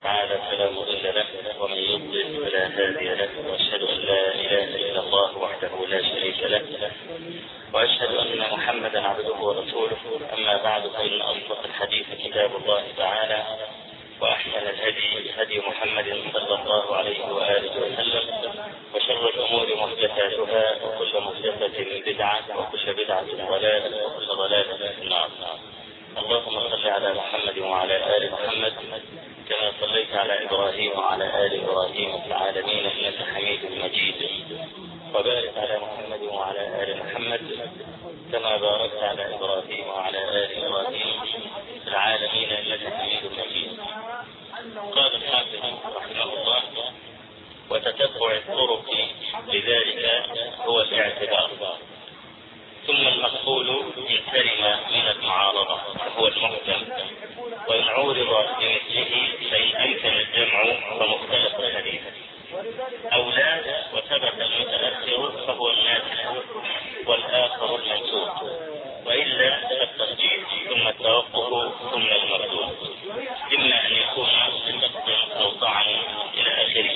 تعالى فلا مضل له ومن يضلل فلا هادي له، واشهد ان لا اله الا الله وحده لا شريك له، واشهد ان محمدا عبده ورسوله. اما بعد، فان اصدق الحديث كتاب الله تعالى، واحسن الهدي هدي محمد صلى الله عليه واله وسلم، وشر الامور محدثاتها، وكل محدثه بدعه، وكل بدعه ضلاله، وكل ضلاله في النار. اللهم صل على محمد وعلى ال محمد كما صليت على ابراهيم وعلى ال ابراهيم في العالمين انك حميد مجيد، وبارك على محمد وعلى ال محمد كما باركت على ابراهيم وعلى ال ابراهيم في العالمين انك حميد مجيد. قال الحافظ رحمه الله: وتتبع الطرق لذلك هو الاعتبار، ثم المقبول إن سلم من المعارضة فهو المحكم، وإن عورض بمثله فإن أمكن الجمع فمختلف الحديث، أو لا وثبت المتأخر فهو الناسخ والآخر المنسوخ، وإلا فالترجيح ثم التوقف ثم المردود، إما أن يكون بسقط أو طعن إلى آخره.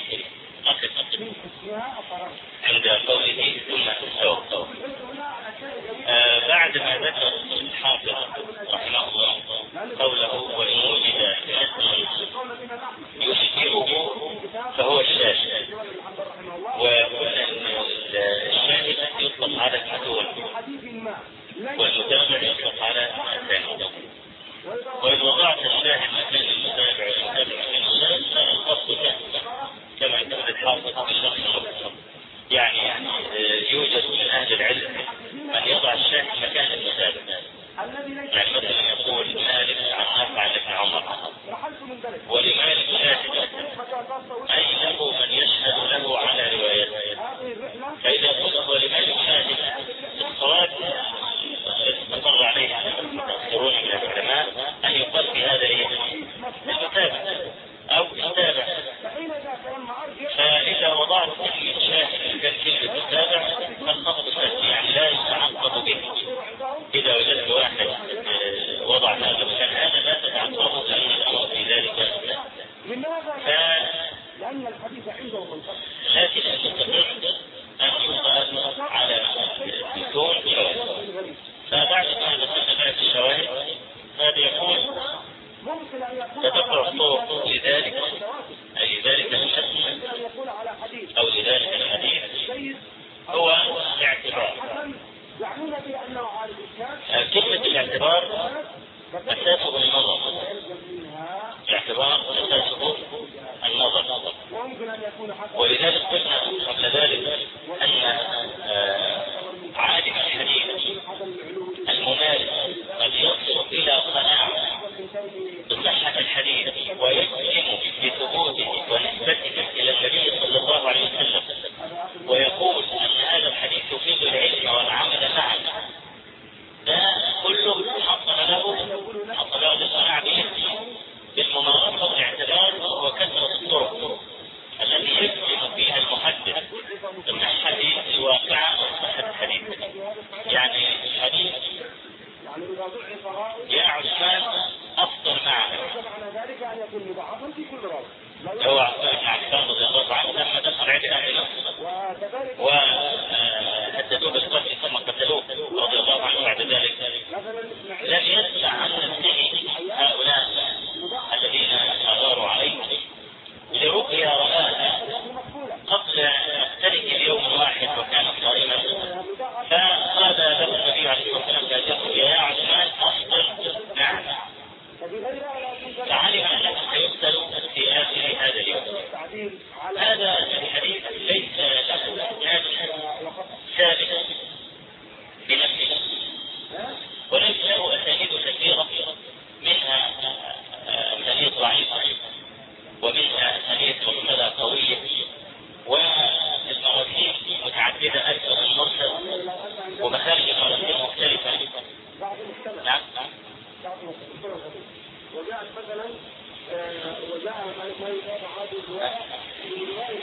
عند قوله ثم التوقف، بعد ما ذكر الحافظ رحمه الله قوله: وإن وجد اسم يشبهه فهو الشاهد، وقلنا ان الشاهد يطلق على المتون والمتابع يطلق على الثاني، وإن وضعت الشاهد مكان المتابع والمتابع مكان الشاهد فالقصد كما يقول الحافظ في الشرح المختصر، يعني يوجد من أهل العلم من يضع الشاهد مكان المتابع، يعني مثلا يقول مالك عن نافع عن ابن عمر، ولمالك شاهد أي له من يشهد له على روايته، فإذا قلت ولمالك شاهد الصواب استقر عليه المتأخرون من العلماء أن يقال في هذا المتابع أو متابع. فإذا وضعت كلمة شاهد مكان كلمة متابع فالخط سهل، يعني لا يتعقب به. إذا وجدت واحد وضع هذا المكان هذا لا تتعقبه، لأن الأمر في ذلك لكن المستقر أن يقال على متون شواهد. فبعد ما ذكرنا الشواهد هذا يقول: تتبع الطرق لذلك، أي لذلك الحسن أو لذلك الحديث هو الاعتبار. كلمة الاعتبار أساسه النظر، الاعتبار أساسه النظر، ولذلك قلنا قبل ذلك أن عالم الحديث الممارس قد يصل إلى قناعة بصحة الحديث ويجزم بثبوته ونسبته إلى النبي صلى الله عليه وسلم، ويقول أن هذا الحديث يفيد العلم والعمل معا، ده كله حصل له القناعة بالممارسة والاعتبار وكثرة الطرق التي يجزم فيها المحدث بصحة الواقعة وصحة الحديث. يعني الحديث يا عثمان أفضل معنا، هو عثمان رضي الله عنه لما دخل عليه أهل وهددوه بالقتل ثم قتلوه رضي الله عنه، بعد ذلك لم يسمع عن نفسه هؤلاء الذين أغاروا عليه لرؤيا رآها قبل مختلف اليوم الواحد وكان صائما، فقال له النبي عليه الصلاة والسلام: يا عثمان أفضل نعم، فعلم أنه سيقتل في آخر هذا اليوم. هذا الحديث ليس له إسناد ثابت بنفسه، وليس له أسانيد كثيرة، منها أسانيد ضعيفة ومنها أسانيد مرسلة قوية، والمراسيل متعددة أكثر من مرسل، ومخارج المراسيل مختلفة. نعم. وجاءت مثلا وجاء ما يتابع هذه الرواية من رواية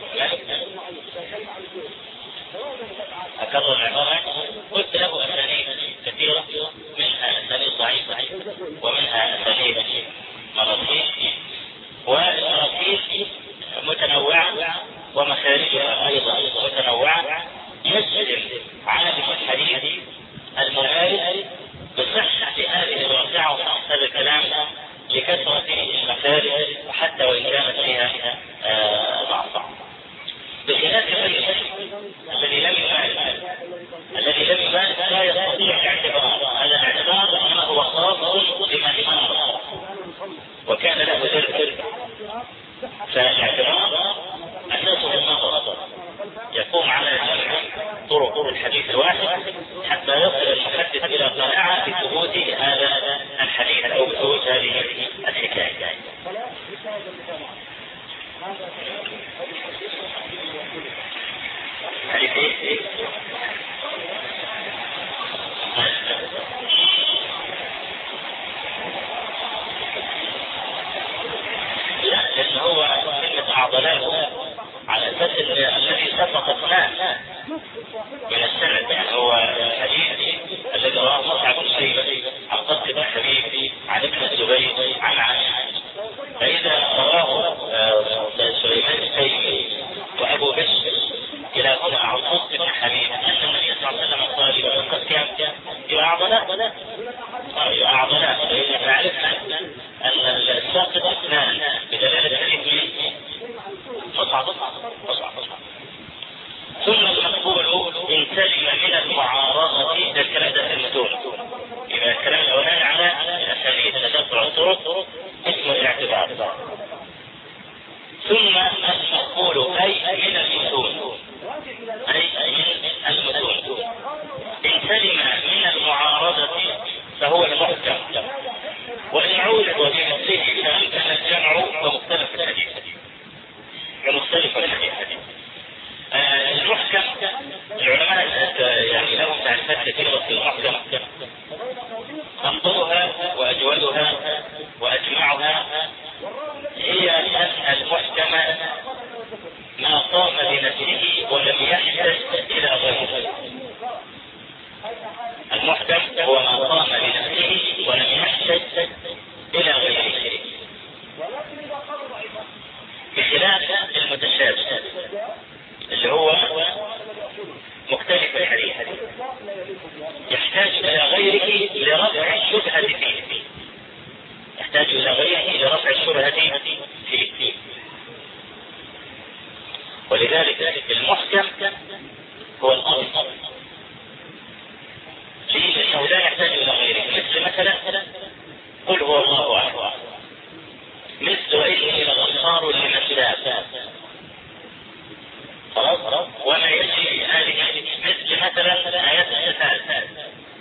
أكرر العبارة: قلت له أسانيد كثيرة، منها أسانيد ضعيفة ومنها أسانيد مراسيل، ذلك حتى وإن كانت فيها ضعف. بخلاف غير الذي لم يمارس لا يستطيع الاعتبار، هذا الاعتبار انما هو خاص بمن مارس وكان له ذلك. فالاعتبار اساسه النظر، يقوم على جمع طرق الحديث الواحد حتى يصل المحدث الى قناعه بثبوت هذا الحديث او بثبوت هذه الحكايه. حديث ايه؟ لا، لأن هو كلمة أعضلاه على أساس الذي سبق اثنان من السند، يعني هو الحديث الذي رواه مصعب بن شيبة عن قصة بن حبيب عن ابن الزبير عن عائشة، فإذا رواه سليمان التيمي وأبو بشر كلاهما عن قصة بن حبيب أن النبي صلى الله عليه وسلم قال يؤخذ كم؟ يعضلاه. فإذا عرفنا أن الساقط اثنان بدلالة الحديث مصعب. ثم المقبول إن سلم من المعارضة، ده الكلام ده في المتون. إذا الكلام الأولاني على الأساليب تتبع الطرق اسمه الاعتبار. ثم المقبول أي من المتون، إن سلم من المعارضة فهو المحكم، وإن عولد بنفسه فأمكن الجمع فمختلف الحديث. المحكم العلماء يعني لهم تعريفات كثيرة في المحكم، أفضلها وأجودها وأجمعها هي أن المحكم ما قام بنفسه ولم يحتج إلى غيره. المحكم هو ما قام بنفسه ولم يحتج إلى غيره، بخلاف المتشابه اللي هو مختلف الحديث يحتاج إلى غيره لرفع الشبهة فيه، يحتاج إلى غيره لرفع الشبهة فيه. ولذلك المحكم هو الأصل، لأنه لا يحتاج إلى غيره. مثلا قل هو الله أحد، مثل وإني لغفار لمن تاب، خلاص. وما يجري هذه مثل مثلا آيات الصفات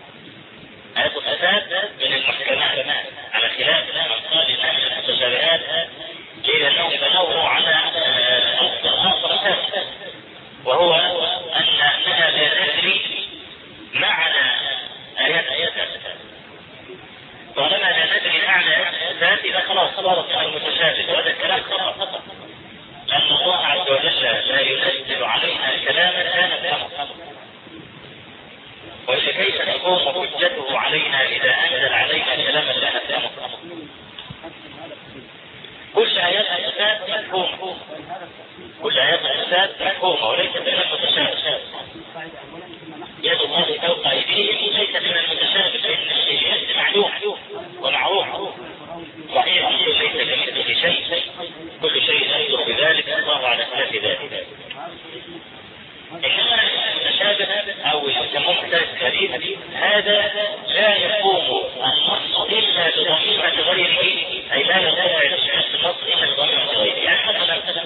من المحكمات، على خلاف من قال إنها من المتشابهات لأنهم بنوا على أصل آخر، وهو أنها لا تجري معنى آيات الصفات. طالما لا ندري معنى الصفات إذا خلاص صارت المتشابه، وهذا الكلام خطأ، لأن الله عز وجل لا ينزل علينا كلاما لا نفهمه، وكيف تقوم حجته علينا إذا أنزل علينا كلاما لا نفهمه؟ كل آيات الصفات مفهومة، كل آيات الصفات مفهومة وليست من المتشابه. يد الله فوق أيديهم ليست من المتشابه، فإن الشيء معلوم ومعروف صحيح، ليس كمثله شيء، كل شيء يصدق بذلك، الله على خلاف ذلك. إنما المتشابه أو يسمونه مختلف الحديث هذا لا يقوم النص إلا بضميمة غيره، أي لا يرتفع النص إلا بضميمة غيره. يعني مثلا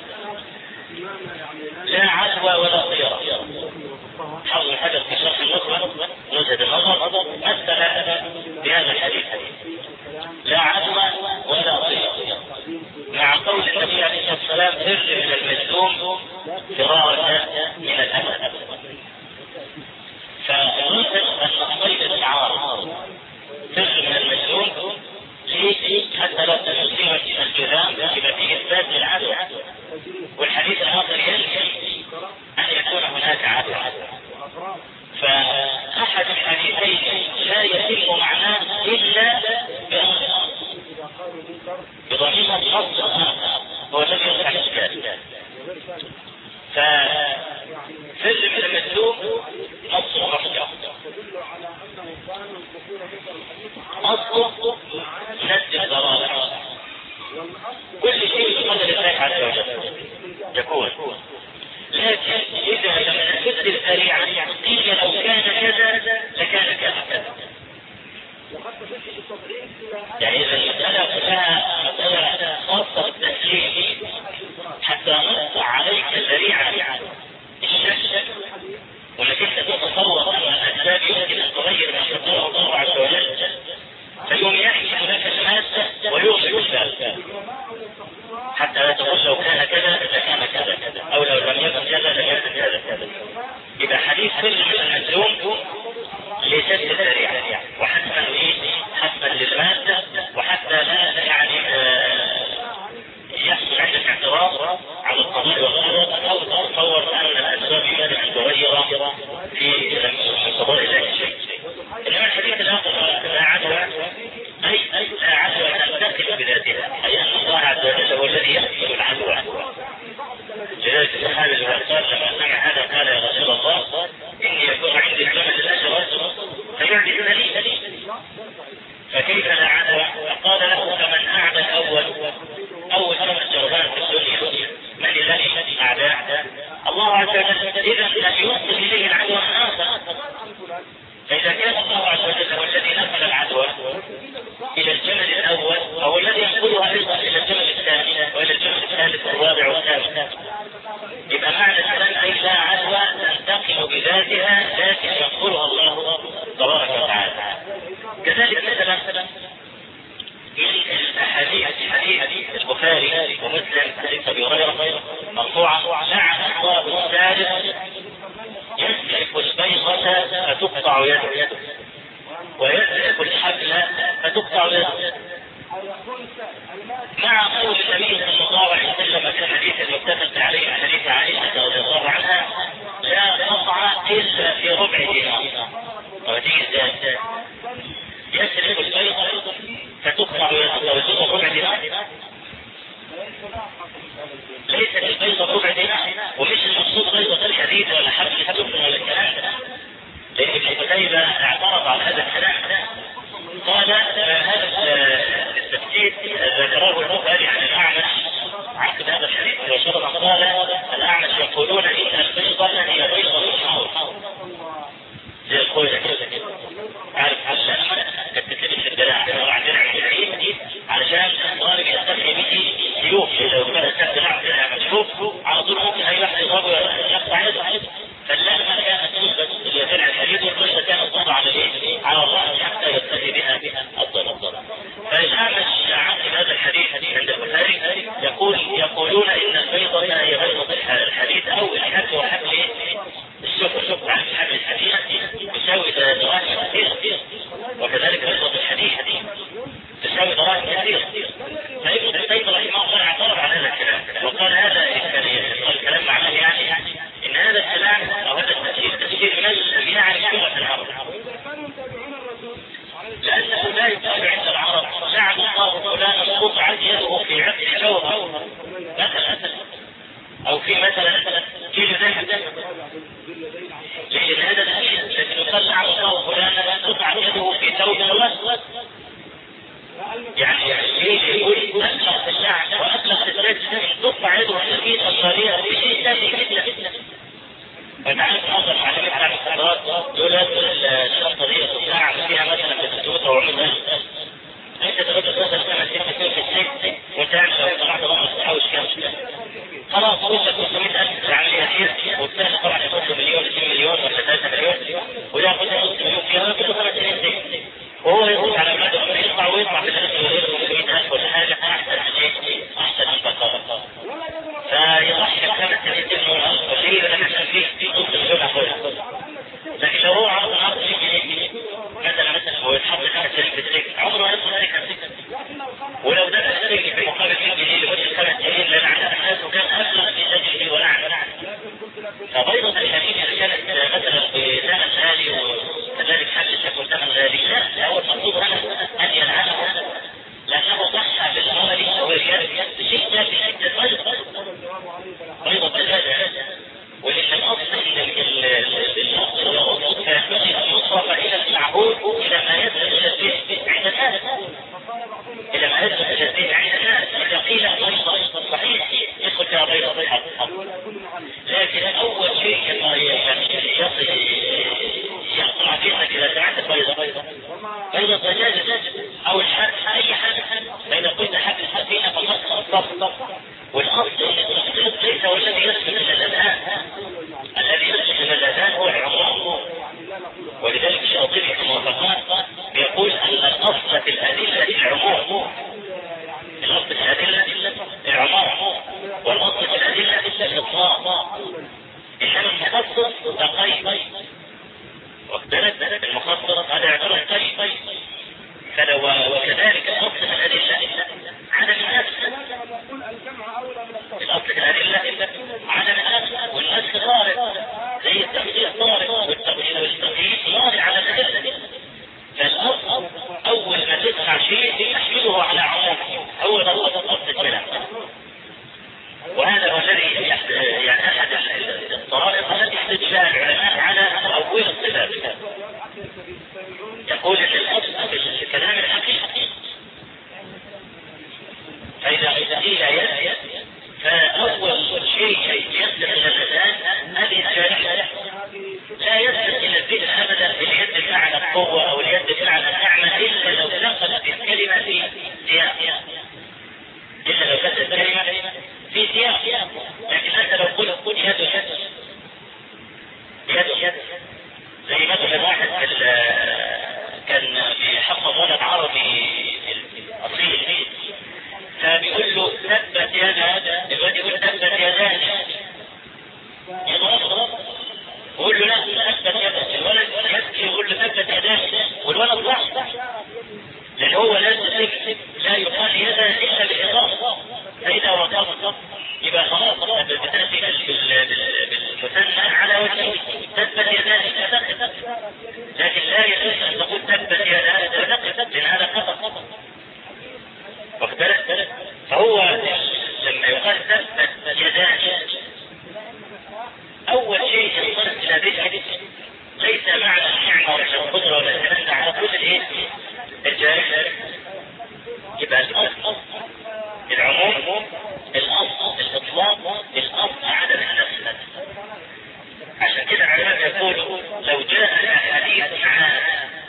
لا عدوى ولا طيرة، حظ الحدث في شرح النصر نزهة النظر مثل بهذا الحديث لا عدوى ولا طيرة، مع قول النبي عليه الصلاة والسلام فر من المجذوم فرارك من الأسد. فنوثق أن الصيد التعارض فر من المجذوم ليه حتى لا تصير الجذام يبقى فيه إثبات للعدوى، والحديث الآخر ينفي أن يكون هناك عدوى. فأحد الحديثين لا يتم معناه إلا بضميمة النص الآخر هو الذي يصح الإشكال. ففر من المجذوم كل شيء بقدر الله عز وجل يكون. لكن إذا لم نفذ الذريعة قيل لو كان كذا لكان كذا. يعني إذا المسألة كلها مسألة خاصة بالتسليم حتى نقطع عليك الذريعة الشك وانك انت تتصور ان الاسباب يمكن ان تغير ما يقدره الله عز وجل، فيوم يحكم لك المادة ويغلق الباب حتى لا تقول لو كان كذا لكان كذا او لو لم يكن كذا لكان كذا. يبقى حديث كل من المسلوم لسد الذريعة وحتما حتما للمادة وحتى لا يعني يحصل عندك اعتراض على القضاء والقدر او تتصور ان الاسباب يمكن ان تغير في قضاء الله شيء. انما الحديث الاخر لا عدوى اي لا عدوى تنتقل بذاتها، اي ان الله عز وجل هو الذي يحصل العدوى. لذلك الصحابي قال لما سمع هذا قال يا رسول الله اني يكون عندي الجمل الاسود فيعجبني فكيف لا عدوى؟ فقال له كمن اعدى اول ثمن جربان في الدنيا من الذي اعداه؟ الله عز وجل. اذا لم يوصل اليه العدوى من اخر، فاذا كان الله عز وجل هو الذي نقل العدوى الى الجمل الاول او الذي ينقلها ايضا الى الجمل الثاني والى الجمل الثالث والرابع والخامس، يبقى معنى الكلام اي لا عدوى تنتقل بذاتها لكن ينقلها الله تبارك وتعالى. كذلك مثلا حديث البخاري ومسلم حديث ابي هريره مرفوعا لعن الله الثالث يسلك البيضة فتقطع يده ويسلك الحبل فتقطع يده، مع قول النبي صلى الله عليه وسلم في الحديث المتفق عليه حديث عائشة رضي الله عنها لا قطع الا في ربع دينار. وتيجي ازاي؟ يسلك البيضة فتقطع يده ويسلك ربع دينار؟ ليست البيضة ربع دينار، ومش المقصود بيضة الحديد ولا حبل السفن ولا الكلام ده، لأن ابن قتيبة اعترض على هذا الكلام. قال هذا التفسير ذكره البخاري عن الأعمش عقد هذا الحديث وشرط. قال الأعمش يقولون إن البيضة هي بيضة الحمر زي الخوذة كده، عارف عشان تتلبس الدراع وعندنا العين علشان الضارب يستخدم به سيوف، لو كان الدراع مشروف على طول ممكن اي واحد يضربه يقطع يده، فاللازمه كانت تثبت لدرع الحديد والقصه كانت تضع على الراس حتى يستخدم بها الضرب. فالأعمش عقد هذا الحديث عند البخاري يقولون ان البيضه هي بيضه الحديد او الحبل وحبل السفن، عن حبل الحديد يساوي دراهم كثير، وكذلك بيضه الحديد تساوي دراهم كثير. فابن قتيبة رحمه الله اعترض على هذا الكلام وقال هذا الكلام معناه يعني ان هذا الكلام او هذا التفسير من يعني لغة العرب، لانه لا يقال عند العرب لعن الله فلانا قطعت يده في عقد جوهر مثلا، او في مثلا كيلو ذهب، لان هذا الحديث الذي يقال لعن الله فلانا قطعت يده في ثوب الوسط، يعني يقول أطلق الشعب وأطلق الرجل تقطع يده الحديد الصغيرة بشيء ثاني جدا. فتعرف أصل معلمين على الخبرات دول الشرطة دي تطلع فيها مثلا بالسلوطة وعملها أنت ترد تصل كما تكون في السجن وتعمل لو طلعت الله تحوش كم خلاص وصلت 500,000 العملية خير، والثاني طبعا يخص مليون 2 مليون ولا 3 مليون وده خص مليون فيها كله 5 سنين سجن، وهو يقول على مدى يطلع ويطلع في الأسر ويطلع 500,000 ولا حاجة أحسن البقاء، فيضحي 5 سنين سجن والشيء اللي نحن فيه نص مليون أخوة. لكن لو هو عرض 100 جنيه مثلا ويتحط 5 سنين في السجن عمره يطلع عليه 5 سنين، ولو ده السجن في مقابل 100 جنيه لمدة 5 سنين لأن عدد الناس وكان أبلغ في سجنه ولعنه. فبيضة الحديد إذا كانت مثلا بثمن غالي وكذلك حبل السفن ثمن غالي، لا هو المقصود هنا أن يلعنه لأنه ضحى بالمال والرياء بشيء ثاني جدا بيضة الهدى، ولأن الأصل الأصل كان يصرف إلى المعهود إلى ما يدخل إلى البيت عند الناس، إلى ما يدخل إلى البيت عند الناس. إذا قيل والأصل التخصيص ليس هو الذي يثبت من الأذهان، الذي يثبت من الأذهان هو العموم. ولذلك الشاطبي في الموافقات بيقول أن الأصل في الأدلة العموم، الأصل في الأدلة العموم، والأصل في الأدلة الإطلاق. إنما المخصص تقيد، واختلف المخصص هذا يعتبر قيد. وكذلك الأصل في الأدلة عدم النسخ، الأصل في الأدلة عدم النسخ، والنسخ طارئ زي التخصيص طارئ والتقييد طارئ على الأدلة. فالأصل أول ما تسمع شيء تحمله على عمومه، أول ما أصل الكلام. وهذا هو الذي يعني أحد الطرائق التي يحتج لها العلماء على تأويل الصفات. يقول ان الأصل في الكلام الحقيقي، فإذا قيل يد فأول شيء يصدق إلى الأذهان الإنسان لا يصدق إلى الذهن أبدا اليد بمعنى القوة أو اليد بمعنى النعمة إلا لو دخلت الكلمة في سياق، إلا لو دخلت الكلمة في سياق. لكن أنت لو قلت يد زي مثلا واحد كان بيحفظون العربي الأصيل، فبيقول له ثبت يدا، الواد يقول ثبت يدان، يقول له لا ثبت يدا، الولد يبكي يقول له ثبت يدان، والولد ضحك لأن هو لا يقال يدا إلا بالإضافة، فإذا وقفت يبقى خلاص بتأتي بالمثنى على وجهه ثبت يدان فتقف، لكن لا يجوز أن تقول ثبت يدان فتقف، لأن هذا خطأ. واختلف، فهو لما يقال ثبت يدان أول شيء ينصرف إلى ذلك ليس معنى النعمة ولا القدرة ولا الكلام ده على كل الجارح. يبقى الأصل العموم، الأصل الإطلاق، الأصل عدم النسخ. عشان كده العلماء يقولوا لو جاء حديث عام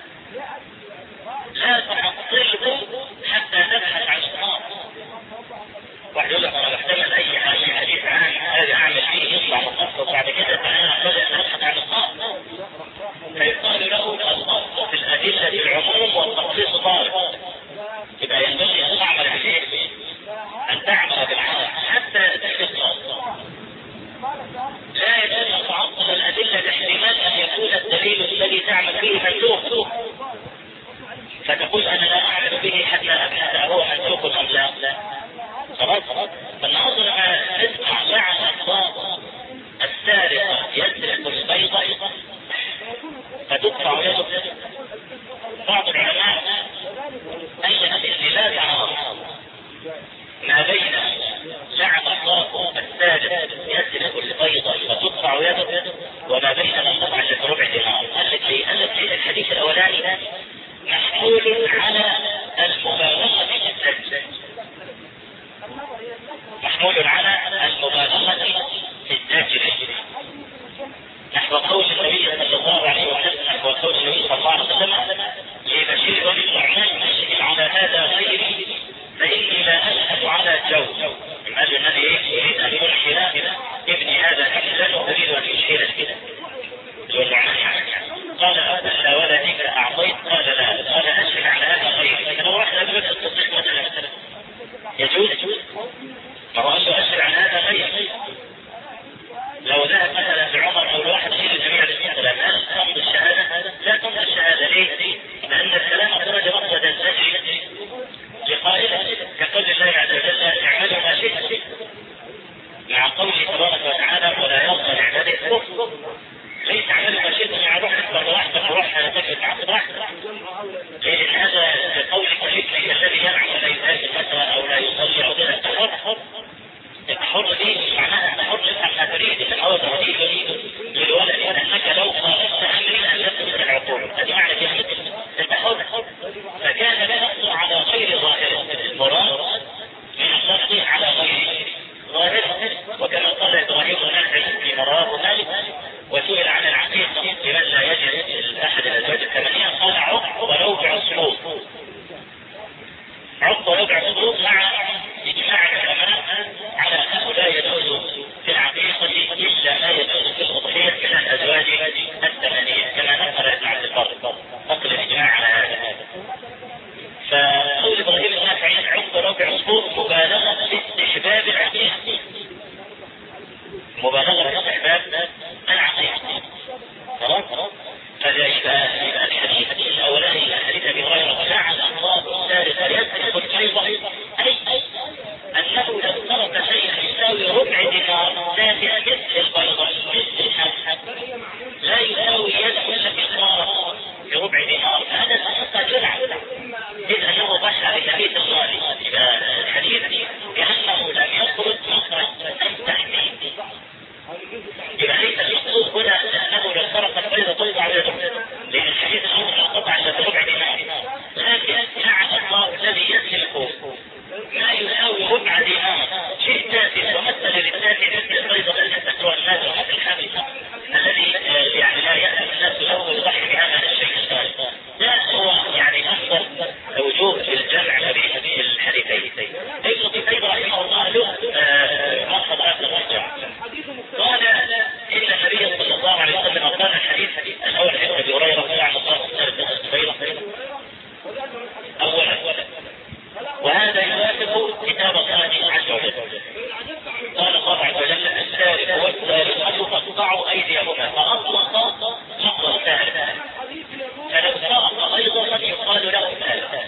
لا تعطله حتى تبحث عن الصحابة. واحد يقول لك انا بحتمل اي حديث عام هذا اعمل فيه يطلع مخصص بعد كده فانا بدأ ابحث عن الصحابة، فيقال له الاصل في الادلة العموم والتخصيص طارئ. يبقى ينبغي ان تعمل عليه، ان تعمل بالعمل حتى تحصل. لا يجوز ان تعطل الادلة باحتمال ان يكون الدليل الذي تعمل به منسوخ، فتقول انا لا اعمل به حتى ابحث هو منسوخ ام لا. خلاص. فالنهارده لما اسمع معنى الضابط السارقة يسرق البيضة فتدفع يده، بعض العلماء أين لا تعارض ما بين لعن الله السارق يسرق البيضة فتدفع يده وما بين من طبعا لربع دينار. قال لك الحديث الأولاني محمول على المبالغة في الزج، محمول على المبالغة في الزجر، نحو قول النبي صلى الله عليه وسلم، نحو قول النبي صلى الله عليه وسلم لبشير والنعمان أشهد على هذا غيري فإني لا أشهد على جو. قال النبي يريد أن ينشر ابني هذا حجزا وأريد أن يشهر كده. قال أبدا ولدك أعطيت؟ قال لا. قال أشهد على هذا غيري. لكن هو واحد أبدا التصديق مثلا يجوز؟ ما هو قال له أشهد مبالغة في استحباب العقيقة. خلاص؟ فيبقى الحديث الأولاني حديث أبي هريرة لعن الله الثالث يسرق البيضة، أي أنه لو ترك شيئا يساوي ربع دينار دافئ مثل البيضة مثل الحب لا يساوي يد مقداره بربع دينار، فهذا قد يلعن إذ أنه ضحى بحديث الغالي. الحديث كأنه لم يخرج مخرج التحديد، يبقى ليس المقصود هنا أنه لو ترك البيضة تطلع على الربع، لأن الحديث الأول انقطع إلى بربع دينار، لكن لعن الله الذي يسلك ما يساوي ربع دينار شيء تافه، ومثل للتافه مثل البيضة التي تأكلها الناس ومثل الحبل الذي يعني لا يأكل الناس له ويضحي بهذا الشيء الثالث. لا هو يعني أفضل وجوه الجمع بين الحديثين. ابن قتيبة رحمه الله له مقصد آخر الجمع، قال إن النبي صلى الله عليه وسلم قال الحديث الأول حديث أبي هريرة لعن الله الثالث البيضة أولا، وهذا يوافق كتاب الله عز وجل. قال الله عز وجل السارق والسارقة فاقطعوا أيديهما، فأطلق لفظ السارق، فلو سرق أيضا يقال له سارق،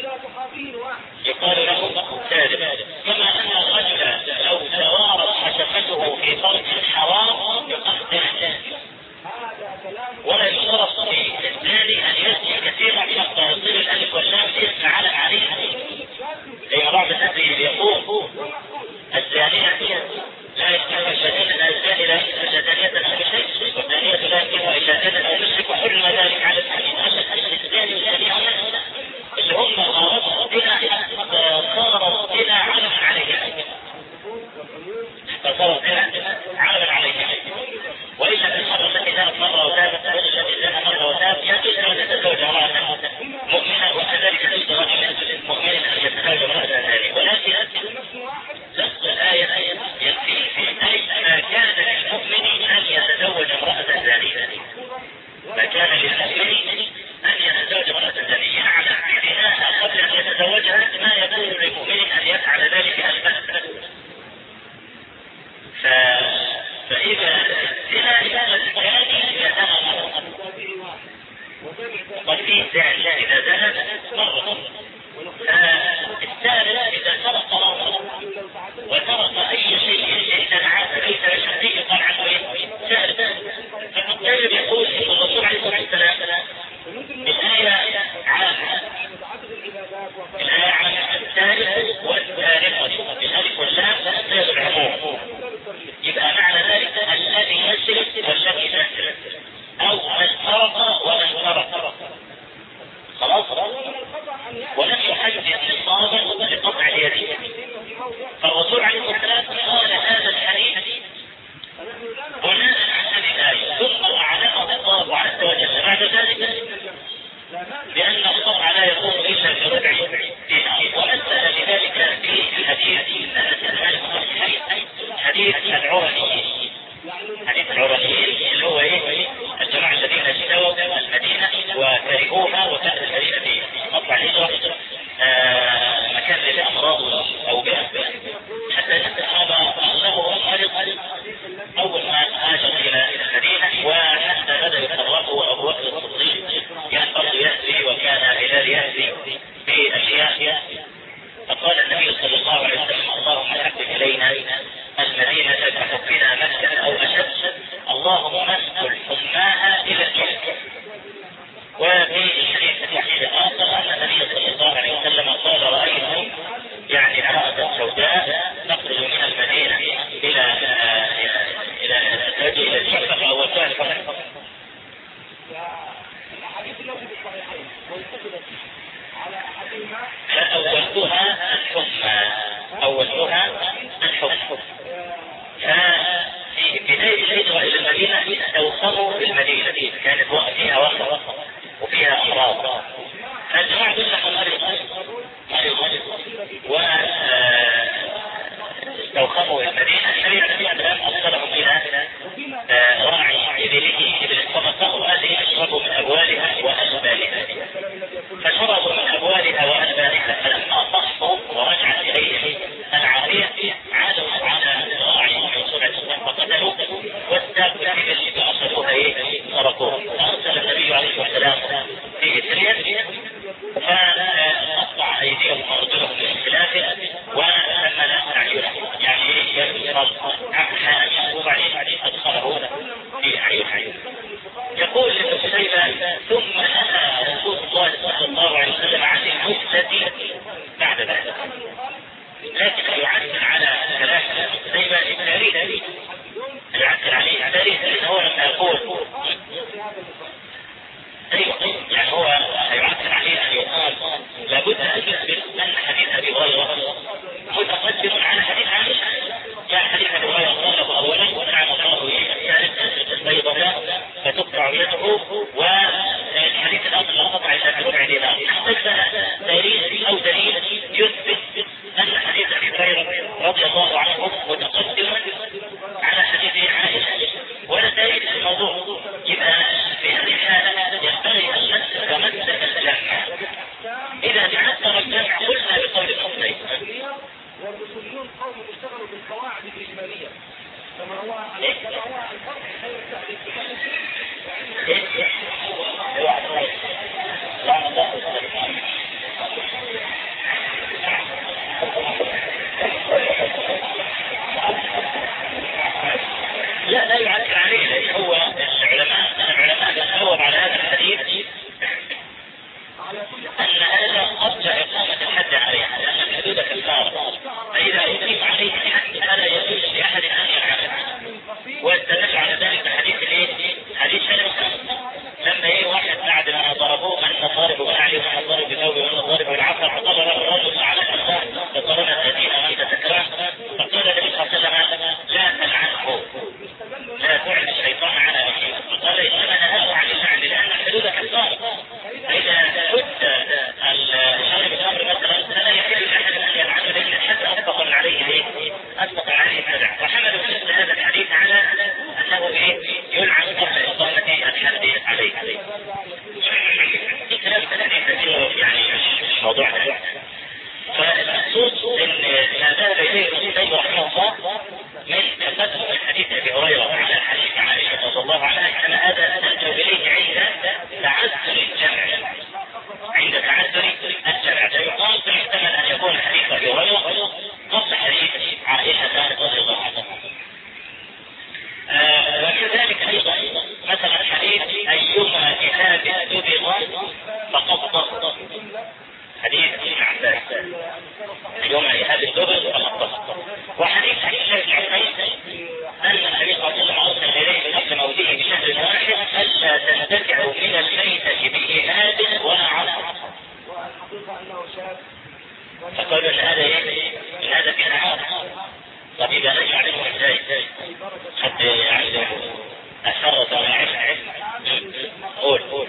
يقال له سارق، كما أن الرجل لو توارت حشفته في فرج الحرام يقتل، ولا يشترط في الثاني أن يأتي كثيرا حتى يصير الألف واللام اسم علم عليه، زي بعض الناس يقول الزانية لا يستوي شديدا الزاني لا يستوي زانية أو شيء، والزانية لا يستوي شديدا أو مشرك، وحرم ذلك على الحديث. الزاني والزانية اللي هم غارضوا بنا صاروا بنا علم عليها، فصاروا بنا علم عليها، وإلا في الحرة التي كانت مرة وتابت الرجل الذي زنى مرة وتاب يجوز أن يتزوج امرأة مؤمنة، وكذلك يجوز رجل مؤمن أن يتزوج امرأة ثانية، ولكن لفظ الآية يكفي في أي ما كان للمؤمن أن يتزوج امرأة ثانية، ما كان للمؤمن أن يتزوج امرأة ثانية يعلم بناء قبل أن يتزوجها ما يكون للمؤمن أن يفعل ذلك أبدا. فإذا الزنا الثاني إذا زنى قد فيه زان إذا زنى مرة، الثالث إذا سرق مرة وترك أي شيء يستنعاه ليس لشخصي يقال عنه ثالث. فالمقتدر يقول إن الرسول عليه الصلاة والسلام الآية عامة، الآية عامة الثالث والثالث بالألف واللام تفيد العموم، يبقى معنى ذلك الذي يسرق والذي يسرق، أو من سرق ومن سرق، خلاص، ولم يحدد نصابا لقطع اليد. فالرسول عليه الصلاة والسلام قال هذا الحديث بناء على هذه الآية، ثم أعلنه الله عز وجل بعد ذلك بأن القطع لا يكون إلا بربع دينار، ومثل لذلك في حديث حديث العرنيين، حديث العرنيين اللي هو الجماعة الذين اجتووا المدينة وكرهوها، وكانت المدينة في مطلع الهجرة مكان للأمراض والأوبئة، حتى أن الصحابة أغلبهم مرض أول ما هاجر إلى المدينة، وحتى بدأ يتطرقوا أبو بكر الصديق ينقض يهدي وكان هلال يهدي بأشياء، فقال النبي صلى الله عليه وسلم اللهم حبب إلينا المدينة كحبنا مكة أو أشد، اللهم مسكل حماها إلى الجنة. وفي الحديث الصحيح الآخر أن النبي صلى الله عليه وسلم قال رأيت يعني امرأة سوداء تخرج من المدينة إلى الشفق أو الثالث. فأولها الحمى، ففي بداية الهجرة إلى المدينة توصلوا بالمدينة، كانت فيها وقت وفيها أمراض، فالجماعة كلهم واستوخموا المدينة. النبي عليه الصلاة والسلام أرسلهم إلى راعي إبله إبل الصدقة، وهذه يشربوا من أبوالها وألبانها، فشربوا من أبوالها وألبانها، فلما صحوا ورجعت إليهم العافية عادوا على راعي فقتلوه وبعدين أدخله في عيون. يقول ابن قتيبة ثم نهى رسول الله صلى الله عليه وسلم عن المفتة بعد ذلك. لكن يعكر على كلام ابن قتيبة التاريخ، يعكر عليه التاريخ، لأن هو لما يقول أيوة يعني هو يعكر عليه أن يقال لابد أن يثبت أن حديث أبي هريرة متقدم على حديث عائشة. كان حديث أبي هريرة قاله أولا ونعم الله الثالث البيضة فتقطع يده، والحديث الآخر لا قطع إلا في ربع دينار. نحتاج تاريخ أو دليل يثبت أن حديث أبي هريرة رضي الله عنه متقدم على حديث عائشة، ولا دليل في الموضوع. يبقى في هذه الحالة ينبغي أن نمسك مسلك الجمع. إذا تعثر الجمع قلنا بقول الأصلين. والرسوليون قوم اشتغلوا بالقواعد الإجمالية كما هو الفرق خير التعريف. لا يعكر عليه، لأن هو العلماء جاوب على هذا الحديث أن هذا قبل إقامة الحد عليه، لأن الحدود كفارة، فإذا أقيم عليه الحد فلا يجوز لأحد أن يفعله. واستدل على ذلك حديث لما واحد بعد ما ضربوه من الضارب بالعلي ومن الضارب بالثوب ومن الضارب بالعصا فقال الرجل على الله فقالنا الذين وانت تكره، فقال النبي صلى الله عليه وسلم لا تلعنه، لا تعن الشيطان على أخيه، فقال إنما نهاه عن اللعن لأن الحدود كفارة. فإذا كنت الشارب الأمر مثلا فلا يحل لأحد أن يلعنه، لأن الحد أطلق عليه النزع، وحملوا مثل هذا الحديث على أنه يلعن قبل إقامة الحد عليه. كلام الحديث يعني مش موضوع هذا. فالمقصود ان ما ذهب اليه ابن قتيبة رحمه الله من تقدم الحديث ابي هريره على حديث عائشه رضي الله عنها، كان هذا نرجع اليه عند تعذر الجمع. عند تعذر الجمع فيقال يحتمل ان يكون حديث ابي هريره قبل حديث عائشه رضي الله عنها. وكذلك ايضا مثلا حديث ايما كتاب دبغ فقد ضغط، حديث ابن عباس ايما كتاب دبغ فقد ضغط. وحديث ابن عباس ان النبي صلى الله عليه وسلم ارسل اليه قبل موته بشهر واحد الا تنتفعوا من الميتة بإهاب ولا عصر، فقال ان هذا في نهار. طب اذا نجمع منه ازاي؟ حتى عنده اثرت ولا علم. قول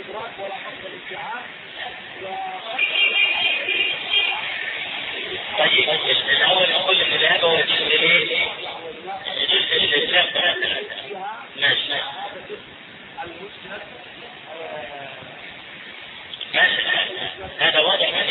طيب الاول نقول ان الذهاب هو الجزء الاسلام ماشي هذا واضح من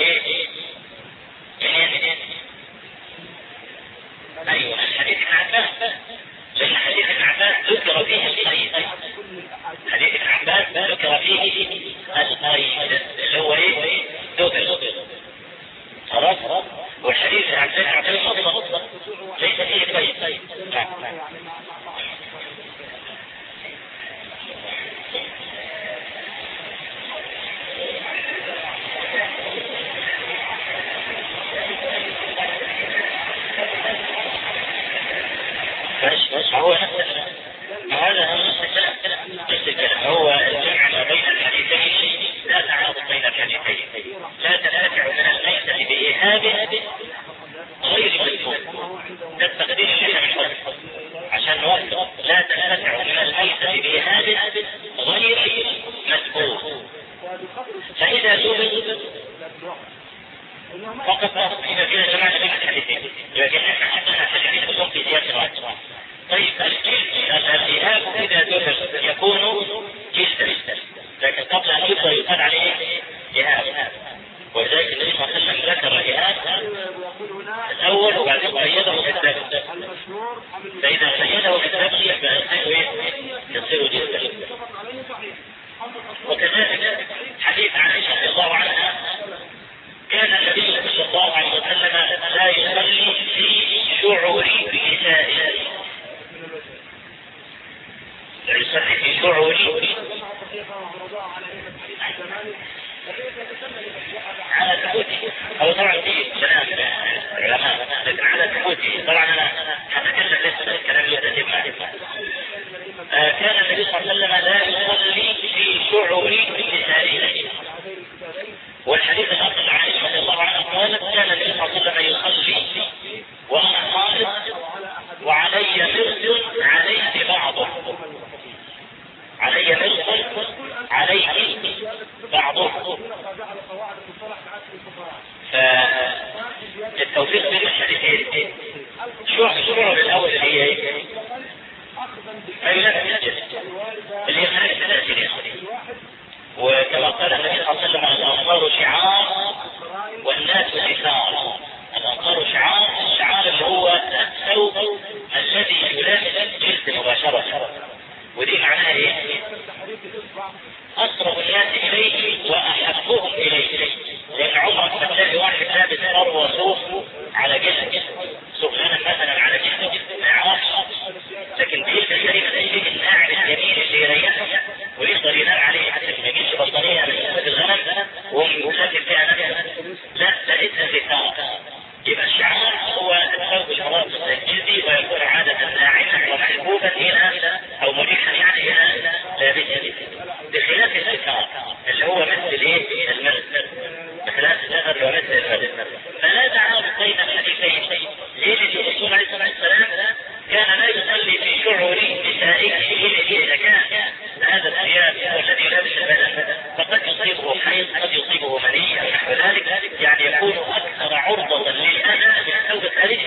ايوه حديث ابن عباس، لان حديث ابن عباس ذكر فيه القيد. حديث ابن عباس ذكر فيه القيد اللي هو دبل، خلاص. والحديث عن ابن عباس مطلق ليس فيه قيد. هو هذا نفس الكلام، هو الجمع ما بين الحديثين لا تعارض بين الحديثين. لا تنتفع من الميتة بإيهاب غير مسبوق، ده التقدير اللي احنا بنحطه عشان نوصل. لا تنتفع من الميتة بإيهاب غير مسبوق، فإذا دون فقط إذا كان جمعنا بين الحديثين، لكن احنا حطنا الحديثين كلهم في سياق واحد. طيب الإيهاب إذا دبر يكون جلدا، لكن قبل أن يدخل يقال عليه إيهاب. ولذلك النبي صلى الله عليه وسلم ذكر الإيهاب الأول وبعدين قيده بالذبح، فإذا قيده بالذبح يصير جلدا. وكذلك حديث عائشة رضي الله عنها كان النبي صلى الله عليه وسلم لا يصلي في شعور نسائه، شعوري على ثبوته، أو طبعا في كلام العلماء لكن على ثبوته. طبعا أنا هتكلم لسه الكلام يتم. كان النبي صلى الله عليه وسلم لا يصلي في شعور نسائه، والحديث الآخر عن عائشة رضي الله عنها قالت كان النبي صلى الله عليه وسلم يصلي وأنا خالد وعلي مرض عليه بعضه، علي مرض عليه بعضه. فالتوفيق بين الحديثين شعور الأول اللي هي اللي هي خارج الثلاثين، وكما قال النبي صلى الله عليه وسلم الأنصار شعار والناس ثمار. الأنصار الشعار اللي هو الثوب الذي يلامس الجلد مباشرة، ودي معناها ايه؟ أقرب الناس إليه وأحبهم إليه، لأن عمرك فتلاقي واحد لابس فروة صوف على جلد سخانا مثلا على جلد ما يعرفش، لكن بيلبس كريم الشيء الناعم الجميل اللي يريحه ويقدر ينام عليه حتى ما يجيش بطانية من سمك الغنم ومساكن فيها نفسه. لا ده اسم ذكاء. يبقى الشعار هو الثوب المرابط الجلدي ويكون عادة ناعمة ومحبوبا إلى أو مريحا يعني إلى لابسه، بخلاف الذكاء اللي هو مثل ايه؟ المرض، بخلاف الزهر ومثل المرض. فلا تعارض بين الحديثين. ليه؟ لأن الرسول عليه الصلاة والسلام كان لا يصلي في شعور نسائه إذا كان هذا الثياب والذي يلبس البدن فقد يصيبه حيض، قد يصيبه مني أو نحو ذلك، يعني يكون أكثر عرضة للأذى من الثوب الخارجي.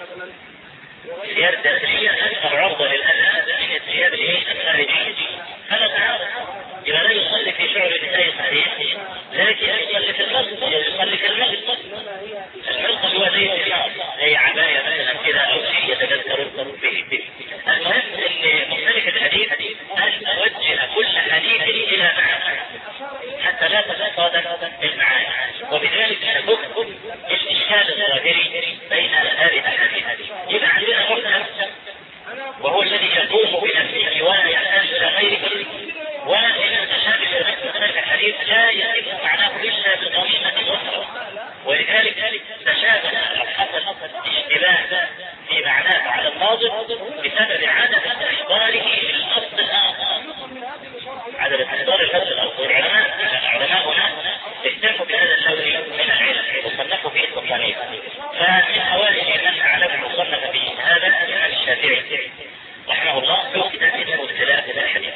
الثياب الداخلية أكثر عرضة للأذى من الثياب الخارجية. فلا تعارض. إذا لا يصلي في شعور نسائه صحيح، لكن يصلي في المرض، يصلي في المرض. المرض هو زي الثياب، زي عباية مثلا كذا أو شيء يتذكر به. المهم أن مختلف الحديث أن أوجه كل حديث إلى معنى حتى لا تتصادم المعاني، وبذلك نفك الإشكال الظاهري بين هذه الأحاديث. إذا عندنا محكم وهو الذي يقوم بنفسه ولا يحتاج إلى غيره، وإن تشابه مختلف الحديث لا يتم معناه إلا بطريقة أخرى، ولذلك تشابه أو حصل اشتباه في معناه على الناظر بسبب عدم استحضاره للأصل الآخر، عدم استحضار الأصل الآخر. علماؤنا اهتموا بهذا اللون من العلم وصنفوا فيه التصانيف، فمن أوائل من أعلم مصنف به هذا الإمام الشافعي رحمه الله له كتاب اسمه اختلاف الحديث،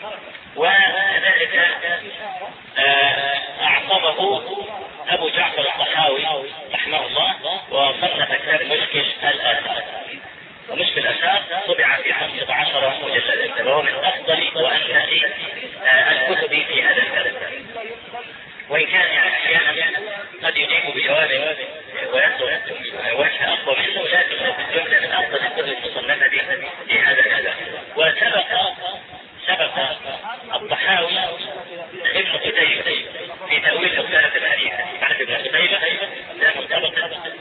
وكذلك أعقبه أبو جعفر الطحاوي رحمه الله وصنف كتاب مشكل الآثار. ومشكل الآثار طبع في 15 مجلدا، وهو من أفضل وأنفع الكتب في هذا الكتاب، وإن كان يعني أحيانا قد يجيب بجواب ويصل وجه أفضل منه، لكن في الجملة من أفضل الكتب المصنفة في هذا الكتاب. وسبق الطحاوي ابن قتيبة في تأويل اختلاف الحديث بعد ابن قتيبة ده منطبق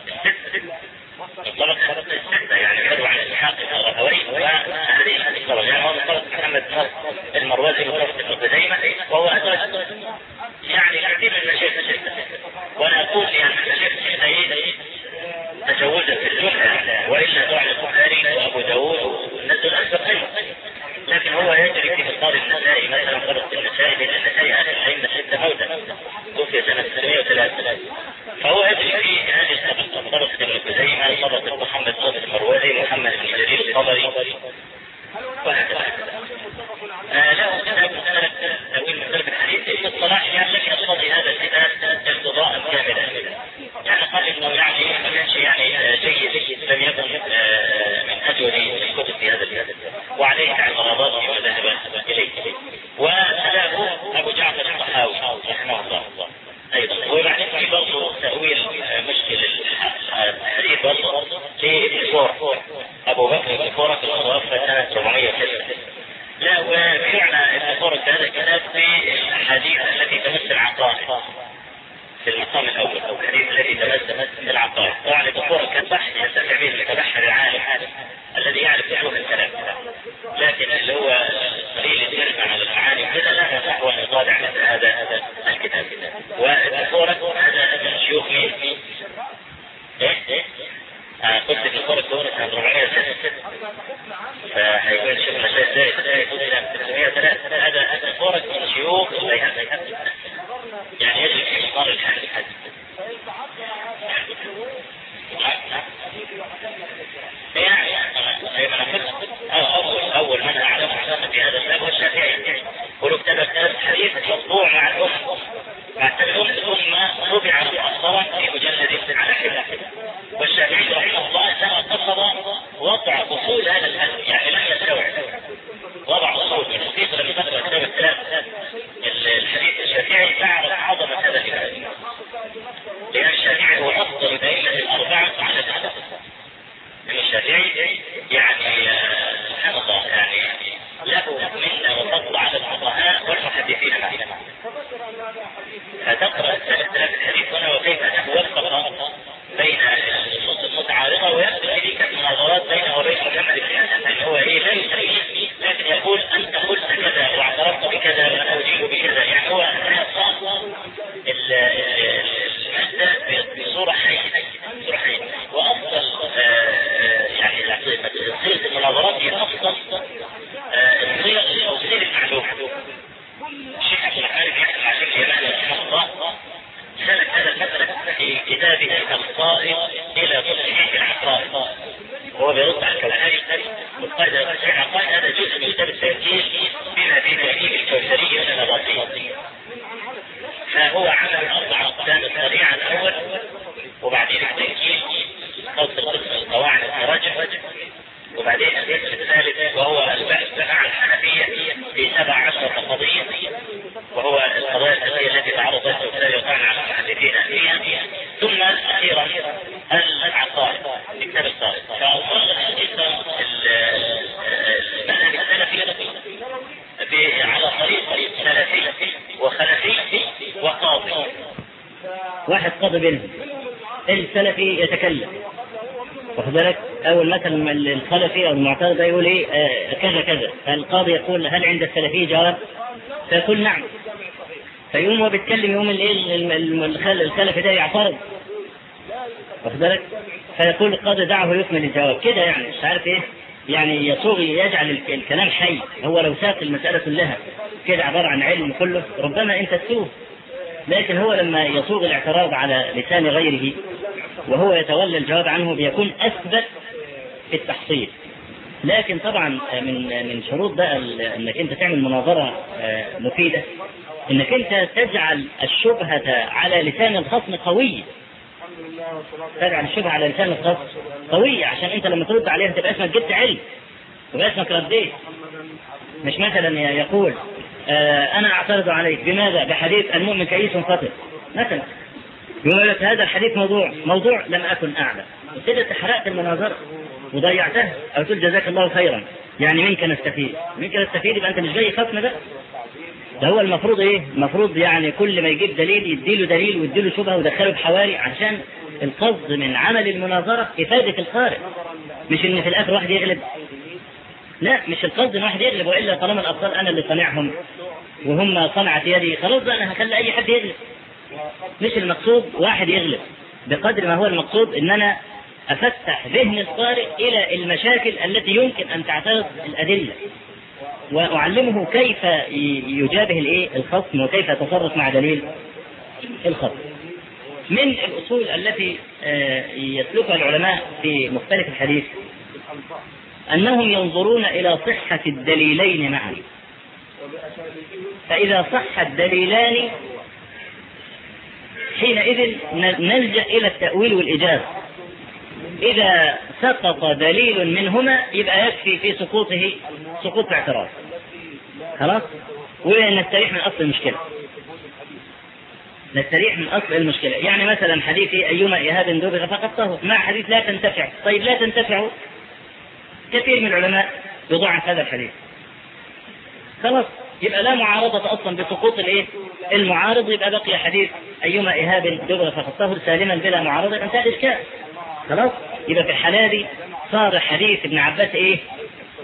الستة، يعني يدعو عن الإسحاق الراهوي وهذه الصورة، يعني هو منطبق محمد المروزي منطبق ابن قتيبة، وهو أدرك يعني كثير من مشايخ الستة. وأنا أقول يعني مشايخ الستة تجوزا في الجملة، وإلا دعا البخاري وأبو داود والناس الأسبقين، لكن هو يجري في مصدر النسائي مثلا فرق النسائي، لأن النسائي آخر الأئمة الستة موتا توفي سنة 603، فهو يجري في هذه الطبقة فرق ابن خزيمة، فرق محمد صادق المروزي، محمد بن جرير الطبري، وهكذا. له كتاب تأويل مختلف الحديث في الصلاح، يعني لم يقتضي هذا الكتاب ارتضاء كاملا، يعني قال انه يعني ما كانش يعني جيد، لم يكن من اجود الكتب في هذا الكتاب، وعليه اعتراضات فيما ذهب اليه. وتلاه ابو جعفر الطحاوي رحمه الله ايضا. وبعدين في برضه تأويل مشكل الحديث برضه لابن فورة، ابو بكر بن فورة المتوفى سنة 706. لا، وفعلا ابن فورة هذا الكتاب في الحديث التي تمس العقائد في المقام الاول، او الحديث الذي تمس العقائد. طبعا ابن فورة كان بحث ينتفع به المتبحر العالم الذي يعرف علوم الكلام، لكن اللي هو قليل الكلمة على المعاني كذا لا فهو يضادع مثل هذا الكتاب. والفورك هذا شيوخ مين؟ ايه؟ قلت ان الفورك دون 400 سنة، فهيكون شيخنا شيخ زايد يقول الى 303. هذا الفورك من شيوخ البيهقي، يعني يجري في مصدر الحديث. أول من أعلم في هذا الباب هو الشافعي، ولو كتب حديث مطبوع مع الأم مع الأم ثم طبع مؤخرا في مجلد على حدة. والشافعي رحمه الله قصد وضع أصول هذا الفن، يعني لم يستوعب وضع أصول من الحقيقة لم يقدر كتاب الكلام الحديث الشافعي تعرف عظمة هذا الفن، لأن الشافعي هو أفضل الأئمة الأربعة على الأدب. الشافعي يعني سبحان الله يعني له منا وفضل على الفقهاء والمحدثين معنا. فتقرأ 3000 الحديث هنا وكيف توفق بين النصوص المتعارضة ويبدو إليك المناظرات بينه وبين محمد بن حسن، يعني هو لا يسميه لكن يقول أنت قلت كذا واعترفت بكذا وأنا أجيب بكذا، يعني هو المادة بصورة حية. وأفضل يعني صيغة المناظرات هي أفضل صيغ أو صيغ المعلومة. الشيخ عبد الرحمن بن يحيى مع شيخ اليماني رحمه الله سلك هذا المسلك في كتابه القائد إلى تصحيح العقائد، وهو بيرد على الكلام والقائد إلى تصحيح العقائد. هذا جزء من كتاب التسجيل بما في تأكيد الكوثري من النبطي. فهو عمل 4 أقسام سريعا الأول، وبعدين التأكيد قصد القسم القواعد التراجع، وبعدين القسم الثالث وهو البحث مع الحنفية في 17 قضية، وهو القضايا الفقهية التي تعرض لها الكتاب وقعن على المحدثين فيها، ثم أخيرا العقائد في كتاب الصائد. فأصل الحقيقة المذهب السلفي على طريق سلفي وخلفي وقاضي. واحد قاضي بينهم، السلفي يتكلم واخد بالك، اول مثلا الخلفي او المعترض يقول ايه كذا كذا، فالقاضي يقول هل عند السلفي جواب؟ فيقول نعم، فيقوم هو بيتكلم يوم الخلفي ده يعترض واخد بالك، فيقول القاضي دعه يكمل الجواب كده، يعني مش عارف ايه، يعني يصوغ يجعل الكلام حي. هو لو ساق المسألة كلها كده عبارة عن علم كله ربما انت تسوه، لكن هو لما يصوغ الاعتراض على لسان غيره وهو يتولى الجواب عنه بيكون أثبت في التحصيل. لكن طبعا من شروط بقى انك انت تعمل مناظرة مفيدة انك انت تجعل الشبهة على لسان الخصم قوية، تجعل الشبهة على لسان الخصم قوية، عشان انت لما ترد عليها تبقى اسمك جبت علم وبقى اسمك رديت. مش مثلا يقول انا اعترض عليك بماذا؟ بحديث المؤمن كيس فطر مثلا، يقول لك هذا الحديث موضوع لم اكن اعلم، كده تحرقت المناظره وضيعتها. او تقول جزاك الله خيرا، يعني منك نستفيد يبقى انت مش جاي خصم ده هو المفروض ايه؟ المفروض يعني كل ما يجيب دليل يديله دليل ويديله شبهه ويدخله بحواري، عشان القصد من عمل المناظره افاده القارئ، مش ان في الاخر واحد يغلب. لا، مش القصد ان واحد يغلب، والا طالما الابطال انا اللي صنعهم وهم صنعت يدي خلاص بقى انا هخلي اي حد يغلب. مش المقصود واحد يغلب، بقدر ما هو المقصود ان انا افتح ذهن القارئ الى المشاكل التي يمكن ان تعترض الادله، واعلمه كيف يجابه الخصم وكيف يتصرف مع دليل الخصم. من الاصول التي يسلكها العلماء في مختلف الحديث انهم ينظرون الى صحة الدليلين معا، فاذا صح الدليلان حينئذ نلجأ الى التأويل والإجازة. اذا سقط دليل منهما يبقى يكفي في سقوطه سقوط اعتراض خلاص، ونستريح من اصل المشكلة. يعني مثلا حديث ايما ايهاب دبغ فقد طهر مع حديث لا تنتفع. طيب لا تنتفع، كثير من العلماء يضعف هذا الحديث، خلاص يبقى لا معارضة اصلا بسقوط المعارض، يبقى بقي حديث ايما ايهاب دبغ فقد طهر سالما بلا معارضة، انتهى الاشكال خلاص. يبقى في الحالة دي صار حديث ابن عباس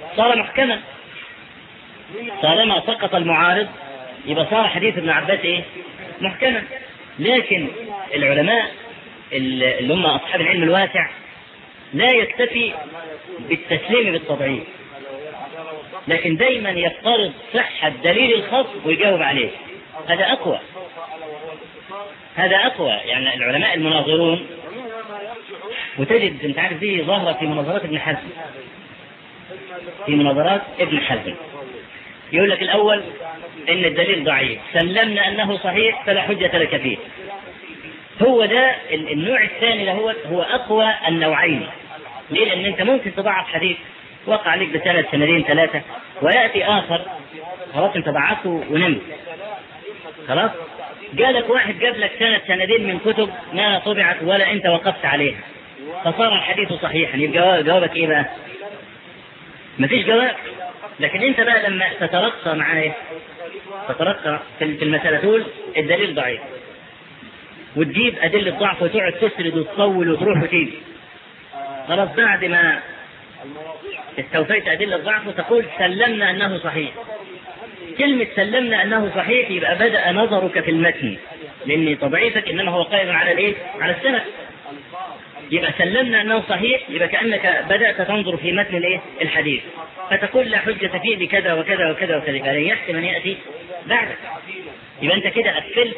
صار محكما. طالما سقط المعارض يبقى صار حديث ابن عباس ايه؟ محكما. لكن العلماء اللي هم اصحاب العلم الواسع لا يكتفي بالتسليم بالتضعيف، لكن دايما يفترض صحة دليل الخصم ويجاوب عليه. هذا أقوى، هذا أقوى. يعني العلماء المناظرون، وتجد انت عارف دي ظاهرة في مناظرات ابن حزم، في مناظرات ابن حزم يقول لك الأول إن الدليل ضعيف، سلمنا أنه صحيح فلا حجة لك فيه. هو ده النوع الثاني له، هو أقوى النوعين. ليه؟ لأن أنت ممكن تضعف حديث وقع عليك بسنة سنتين ثلاثة، ويأتي آخر خلاص أنت ضعفته ونمت، خلاص جالك واحد جاب لك سنة سنتين من كتب ما طبعت ولا أنت وقفت عليها، فصار الحديث صحيحا. يبقى جوابك إيه بقى؟ مفيش جواب. لكن أنت بقى لما تترقى معاه، تترقى في المسألة تقول الدليل ضعيف، وتجيب أدلة ضعف وتقعد تسرد وتطول وتروح وتيجي، خلاص بعد ما استوفيت أدلة ضعف وتقول سلمنا أنه صحيح. كلمة سلمنا أنه صحيح يبقى بدأ نظرك في المتن، لأن تضعيفك إنما هو قائم على الإيه؟ على السند. يبقى سلمنا أنه صحيح يبقى كأنك بدأت تنظر في متن الإيه؟ الحديث، فتقول لا حجة فيه بكذا وكذا وكذا وكذا، فلا يحتمل أن يأتي بعدك. يبقى أنت كده قفلت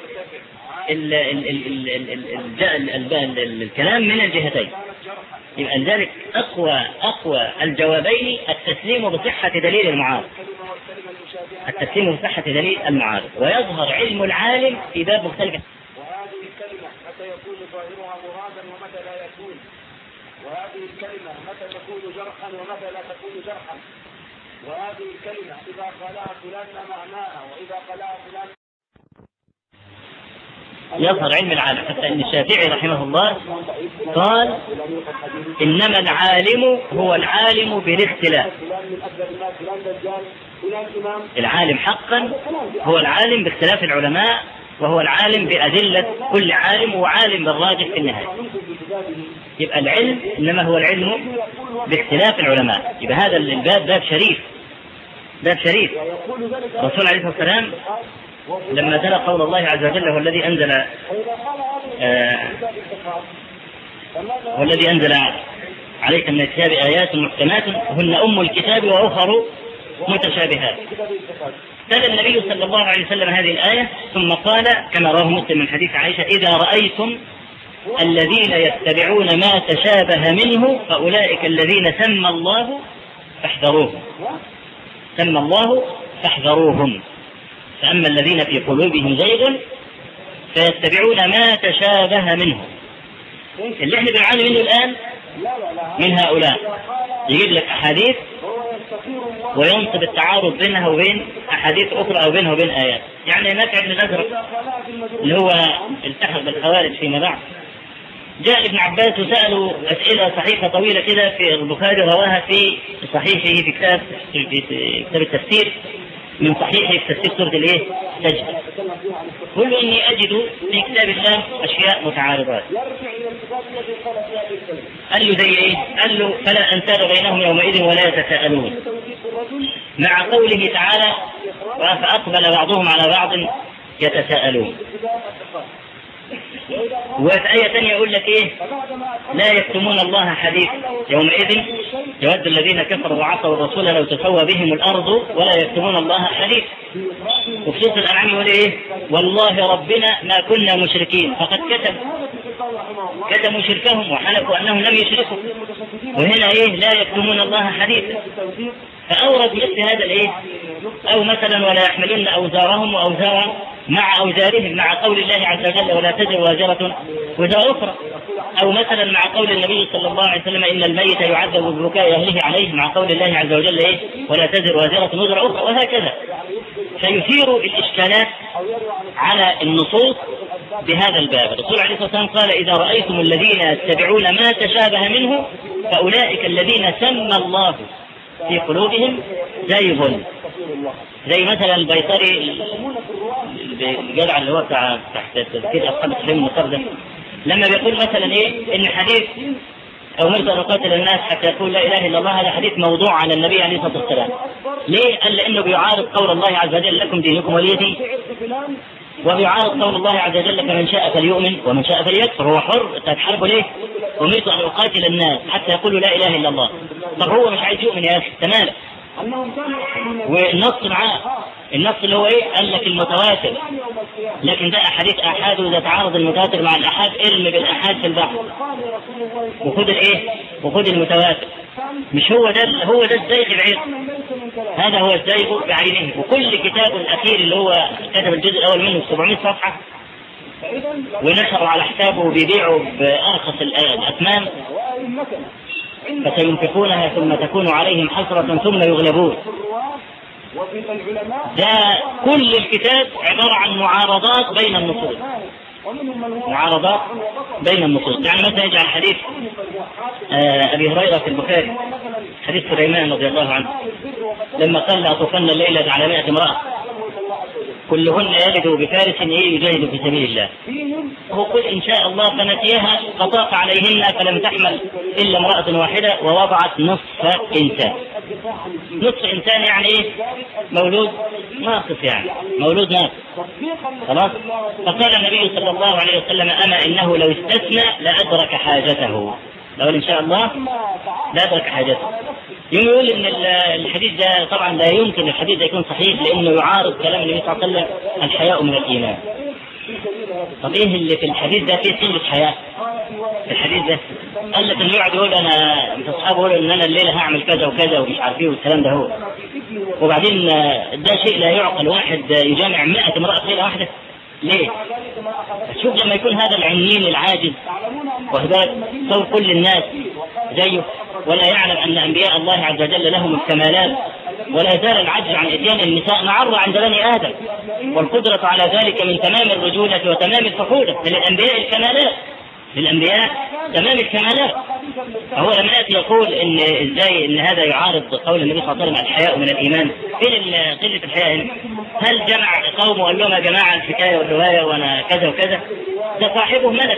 الكلام من الجهتين. يبقى لذلك أقوى الجوابين التسليم بصحة دليل المعارض، التسليم بصحة دليل المعارض. ويظهر علم العالم في باب مختلف. وهذه الكلمة متى يكون ظاهرها مرادا ومتى لا يكون، وهذه الكلمة متى تكون جرحا ومتى لا تكون جرحا، وهذه الكلمة إذا قالها فلان معناها وإذا قالها فلان. يظهر علم العالم، حتى ان الشافعي رحمه الله قال انما العالم هو العالم بالاختلاف. العالم حقا هو العالم باختلاف العلماء، وهو العالم بأدلة كل عالم، وعالم بالراجح في النهاية. يبقى العلم انما هو العلم باختلاف العلماء. يبقى هذا الباب باب شريف، باب شريف. الرسول عليه الصلاة والسلام لما تلا قول الله عز وجل والذي أنزل عليك من الكتاب آيات محكمات هن أم الكتاب وأخر متشابهات، تلا النبي صلى الله عليه وسلم هذه الآية ثم قال كما رواه مسلم من حديث عائشة: إذا رأيتم الذين يتبعون ما تشابه منه فأولئك الذين سمى الله فاحذروهم، سمى الله فاحذروهم. فأما الذين في قلوبهم زيغ فيتبعون ما تشابه منه. اللي احنا بنعاني منه الآن من هؤلاء، يجيب لك أحاديث وينصب التعارض بينها وبين أحاديث أخرى أو بينها وبين آيات. يعني نافع بن الأزرق اللي هو التحق بالخوارج فيما بعد، جاء ابن عباس وسألوا أسئلة صحيحة طويلة كده في البخاري، رواها في صحيحه في كتاب التفسير، من صحيحه في تفسير سورة الايه؟ سجدة. قل اني اجد في كتاب الله اشياء متعارضات. قال له زي ايه؟ قال له فلا انساب بينهم يومئذ ولا يتساءلون، مع قوله تعالى فاقبل بعضهم على بعض يتساءلون. وفي آية ثانية يقول لك ايه؟ لا يكتمون الله حديث يومئذ يود الذين كفروا وعصوا الرسول لو تسوى بهم الأرض ولا يكتمون الله حديث. وفي سورة الأنعام يقول ايه؟ والله ربنا ما كنا مشركين، فقد كتموا شركهم وحلفوا أنهم لم يشركوا. وهنا ايه؟ لا يكتمون الله حديثا. فأورد مثل هذا الايه؟ أو مثلا ولا يحملن أوزارهم وأوزارا مع أوزارهم، مع قول الله عز وجل ولا تزر وازرة وزر أخرى. أو مثلا مع قول النبي صلى الله عليه وسلم إن الميت يعذب ببكاء أهله عليه، مع قول الله عز وجل إيه؟ ولا تزر وازرة وزر أخرى، وهكذا. فيثير الإشكالات على النصوص بهذا الباب. الرسول عليه الصلاة والسلام قال إذا رأيتم الذين يتبعون ما تشابه منه فأولئك الذين سمى الله في قلوبهم زيغ. زي مثلا البيطري الجدع اللي هو تحت تذكير أصحاب السلم المقدم، لما بيقول مثلا إيه؟ إن حديث أمرت أن أقاتل الناس حتى يقول لا إله إلا الله، هذا حديث موضوع على النبي عليه الصلاة والسلام. ليه؟ قال لأنه بيعارض قول الله عز وجل لكم دينكم ولي دين، وبيعارض قول الله عز وجل فمن شاء فليؤمن ومن شاء فليكفر، هو حر. تتحاربوا ليه؟ أمرت أن أقاتل الناس حتى يقولوا لا إله إلا الله. طب هو مش عايز يؤمن يا أخي، تمام. والنص معاه، النص اللي هو ايه؟ قال لك المتواتر، لكن ده احاديث احاد، واذا تعارض المتواتر مع الاحاد ارمي بالاحاد في البحر وخد الايه؟ وخد المتواتر. مش هو ده الزيغ بعينه، هذا هو الزيغ بعينه. وكل كتابه الاخير اللي هو كتب الجزء الاول منه 700 صفحه ونشر على حسابه وبيبيعه بارخص الاثمان، فسينفقونها ثم تكون عليهم حسرة ثم يغلبون. ده كل الكتاب عبارة عن معارضات بين النصوص، معارضات بين النصوص. يعني مثلا يجعل حديث أبي هريرة في البخاري، حديث سليمان رضي الله عنه لما قال لأطوفن الليلة على 100 امرأة كلهن يلد بفارس يجاهد في سبيل الله، هو قل إن شاء الله فنسيها فطاق عليهن فلم تحمل إلا امرأة واحدة ووضعت نصف إنسان. نصف إنسان يعني إيه؟ مولود ناقص، يعني مولود ناقص. خلاص. فقال النبي صلى الله عليه وسلم أما إنه لو استثنى لأدرك حاجته، لو إن شاء الله لا أدرك حاجته. يقول إن الحديث ده طبعا لا يمكن الحديث ده يكون صحيح، لأنه يعارض كلام النبي صلى الله عليه وسلم الحياء من الإيمان. طب إيه اللي في الحديث ده فيه سنة حياء؟ الحديث ده قال لك إنه يقعد يقول أنا أصحابه يقولوا إن أنا الليلة هعمل كذا وكذا ومش عارف إيه والكلام ده هو. وبعدين ده شيء لا يعقل، واحد يجامع 100 امرأة ليلة واحدة ليه؟ شوف لما يكون هذا العنين العاجز وهذا صور كل الناس زيه، ولا يعلم أن أنبياء الله عز وجل لهم الكمالات، ولا يزال العجز عن إتيان النساء معرة عند بني آدم، والقدرة على ذلك من تمام الرجولة وتمام الفحولة. للأنبياء الكمالات، للأنبياء تمام الكمالات. فهو لما يأتي يقول إن إزاي إن هذا يعارض قول النبي صلى الله عليه وسلم الحياء من الإيمان، فين قلة الحياء هنا؟ هل جمع قوم وقال لهم يا جماعة الحكاية والرواية وأنا كذا وكذا؟ ده صاحبه ملك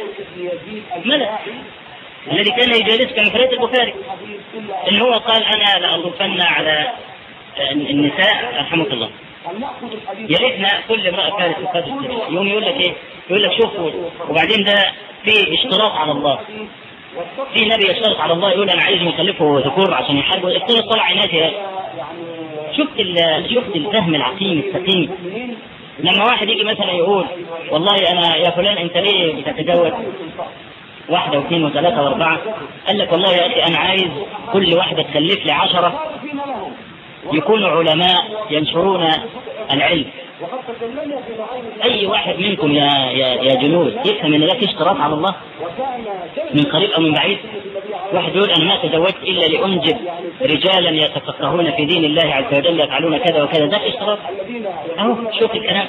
الذي كان يجالس كمفرد البخاري، إن هو قال أنا لأطوفن على النساء رحمك الله، يا ريتنا كل امرأة كانت تقدس. يوم يقول لك إيه؟ يقول لك شوفوا. وبعدين ده في اشتراط على الله، في نبي يشترط على الله يقول أنا عايز يكلفه ذكور عشان يحاربوا، اختلط طلع عيناتي. شفت الفهم العقيم السقيم. لما واحد يجي مثلا يقول والله أنا يا فلان أنت ليه بتتجوز 1 و2 و3 و4؟ قال لك والله يا أخي أنا عايز كل واحدة تخلف لي 10 يكونوا علماء ينشرون العلم. أي واحد منكم يا جنود يفهم أن ذلك اشتراط على الله من قريب أو من بعيد؟ واحد يقول أنا ما تزوجت إلا لأنجب رجالا يتفقهون في دين الله عز وجل يفعلون كذا وكذا، ذلك اشتراط. أهو شوف الكلام.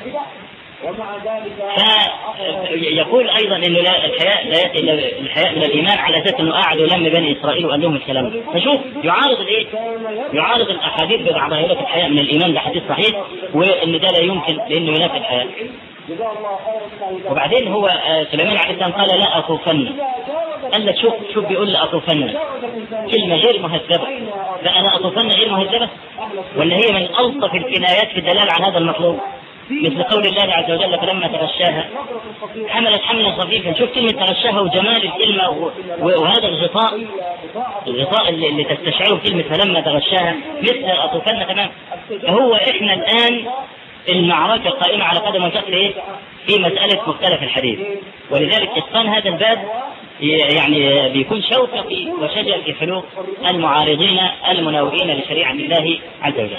فيقول أيضا إنه الحياء لا يأتي إلا الحياء من الإيمان، على أساس إنه قاعد ولم بني إسرائيل وقال لهم الكلام. فشوف يعارض الإيه؟ يعارض الأحاديث ببعضها. يقول لك الحياء من الإيمان ده حديث صحيح، وإن ده لا يمكن لأنه ينافي الحياء. وبعدين هو سليمان عليه السلام قال لا أطوفن. قال لك شوف بيقول لا أطوفن كلمة غير مهذبة. فأنا أطوفن غير مهذبة ولا هي من ألطف الكنايات في الدلالة على هذا المطلوب؟ مثل قول الله عز وجل فلما تغشاها حملت حملا خفيفا. شوف كلمة تغشاها وجمال الكلمة وهذا الغطاء اللي تستشعره كلمة فلما تغشاها مثل أطوفن تمام. فهو إحنا الآن المعركة قائمة على قدم وساق إيه؟ في مسألة مختلف الحديث، ولذلك إتقان هذا الباب يعني بيكون شوكة في وشجر في حلوق المعارضين المناوئين لشريعة الله عز وجل.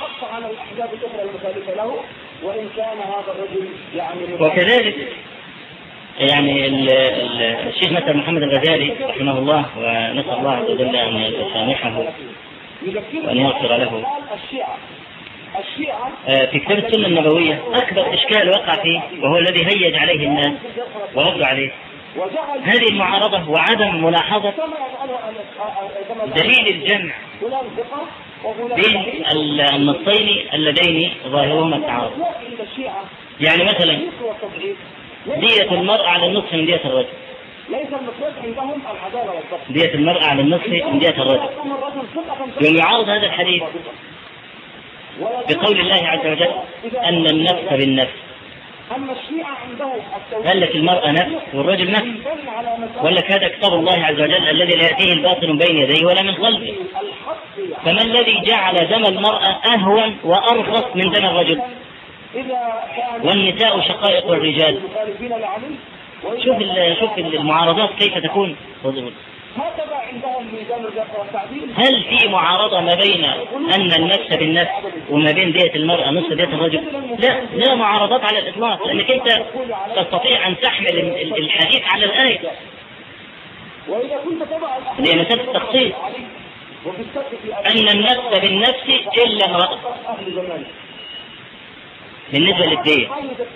وكذلك يعني الشيخ مثلا محمد الغزالي رحمه الله، ونسأل الله عز وجل أن يسامحه وأن يغفر له، في كتاب السنة النبوية أكبر إشكال وقع فيه وهو الذي هيج عليه الناس وردوا عليه هذه المعارضة وعدم ملاحظة دليل الجمع بين النصين اللذين ظاهرهما التعارض. يعني مثلا دية المرأة على النصف من دية الرجل، ليس المقياس عندهم العدالة والضبط. دية المرأة على النصف من دية الرجل. يوم يعارض هذا الحديث بقول الله عز وجل أن النفس بالنفس. أما الشيعة عندهم قال لك المرأة نفس والرجل نفس، ولا هذا كتاب الله عز وجل الذي لا يأتيه الباطل من بين يديه ولا من خلفه. فما الذي جعل دم المرأة أهون وأرخص من دم الرجل؟ والنساء شقائق الرجال. شوف المعارضات كيف تكون. هل في معارضة ما بين أن النفس بالنفس وما بين دية المرأة نصف دية الرجل؟ لا معارضات على الإطلاق، لأنك أنت تستطيع أن تحمل الحديث على الآية. هي مسألة التخصيص أن النفس بالنفس إلا امرأة بالنسبة للدية.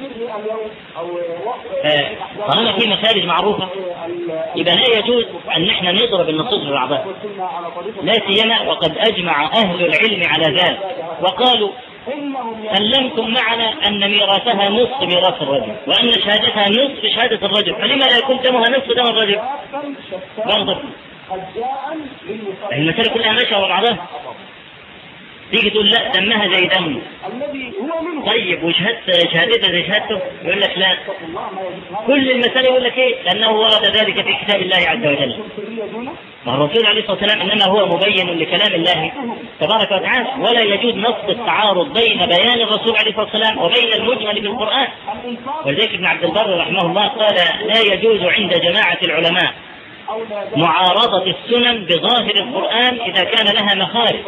طالما في مسائل معروفة يبقى لا يجوز أن احنا نضرب النصوص ببعضها، لا سيما وقد أجمع أهل العلم على ذلك وقالوا سلمتم معنا أن ميراثها نصف ميراث الرجل وأن شهادتها نصف شهادة الرجل، فلما لا يكون دمها نصف دم الرجل؟ برضه المسألة كلها ماشية وبعضها. تيجي تقول لا دمها زي دمه، طيب وشهادتها زي شهادته؟ يقول لك لا. كل المسألة يقول لك ايه؟ لأنه ورد ذلك في كتاب الله عز وجل. والرسول عليه الصلاة والسلام إنما هو مبين لكلام الله تبارك وتعالى، ولا يجوز نص التعارض بين بيان الرسول عليه الصلاة والسلام وبين المجمل في القرآن. ولذلك ابن عبد البر رحمه الله قال لا يجوز عند جماعة العلماء معارضة السنن بظاهر القرآن إذا كان لها مخارج.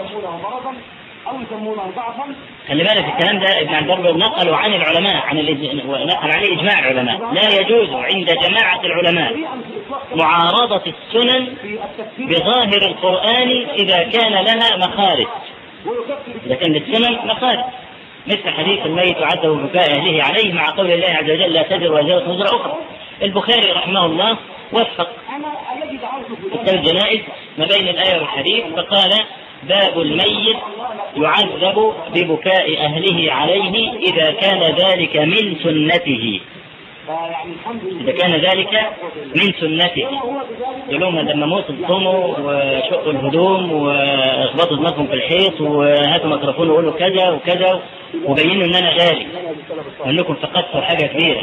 خلي بالك الكلام ده ابن عبد البر نقلوا عن العلماء ونقل عليه إجماع العلماء. لا يجوز عند جماعة العلماء معارضة السنن بظاهر القرآن إذا كان لها مخارج. إذا كان للسنن مخارج مثل حديث الميت يعذب ببكاء أهله عليه مع قول الله عز وجل لا تزر وازرة وزر أخرى. البخاري رحمه الله وفق كتاب الجنائز ما بين الآية والحديث فقال باب الميت يعذب ببكاء أهله عليه إذا كان ذلك من سنته. إذا كان ذلك من سنته يقولون لما موت صوموا وشقوا الهدوم واخبطوا دماغهم في الحيط وهاتوا ميكروفون وقولوا كذا وكذا وبينوا ان انا غالي وانكم فقدتوا حاجه كبيره.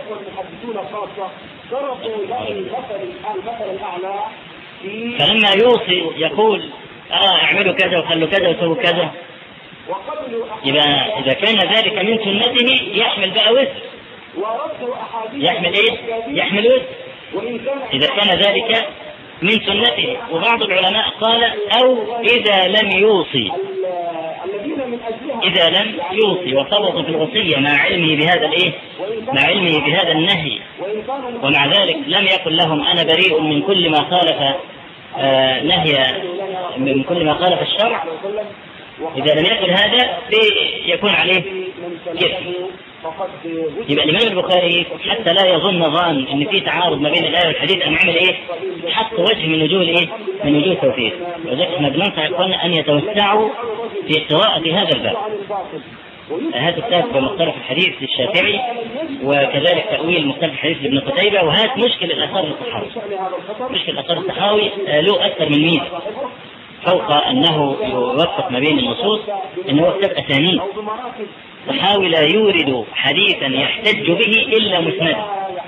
فلما يوصي يقول اعملوا كذا وخلوا كذا وسووا كذا، يبقى اذا كان ذلك من سنته يحمل بقى وزر. يحمل ايه؟ يحمل وزر اذا كان ذلك من سنته. وبعض العلماء قال او اذا لم يوصي، اذا لم يوصي وفرط في الوصية مع علمه بهذا الايه؟ مع علمه بهذا النهي، ومع ذلك لم يقل لهم انا بريء من كل ما خالف نهي من كل ما خالف الشرع. إذا لم يقل هذا يكون عليه كيف؟ يبقى الإمام البخاري حتى لا يظن ظان إن في تعارض ما بين الآية والحديث أن يعمل إيه؟ حط وجه من وجوه إيه؟ من وجوه التوفيق. وذلك احنا بننصح إخواننا أن يتوسعوا في قراءة هذا الباب. هات كتاب مختلف الحديث للشافعي وكذلك تأويل مختلف الحديث لابن قتيبة، وهات مشكل الآثار الصحاوي. مشكل الآثار الصحاوي له أكثر من ميزة فوق أنه يوفق ما بين النصوص، أنه كتاب أسانيد. الصحاوي لا يورد حديثا يحتج به إلا مسندا.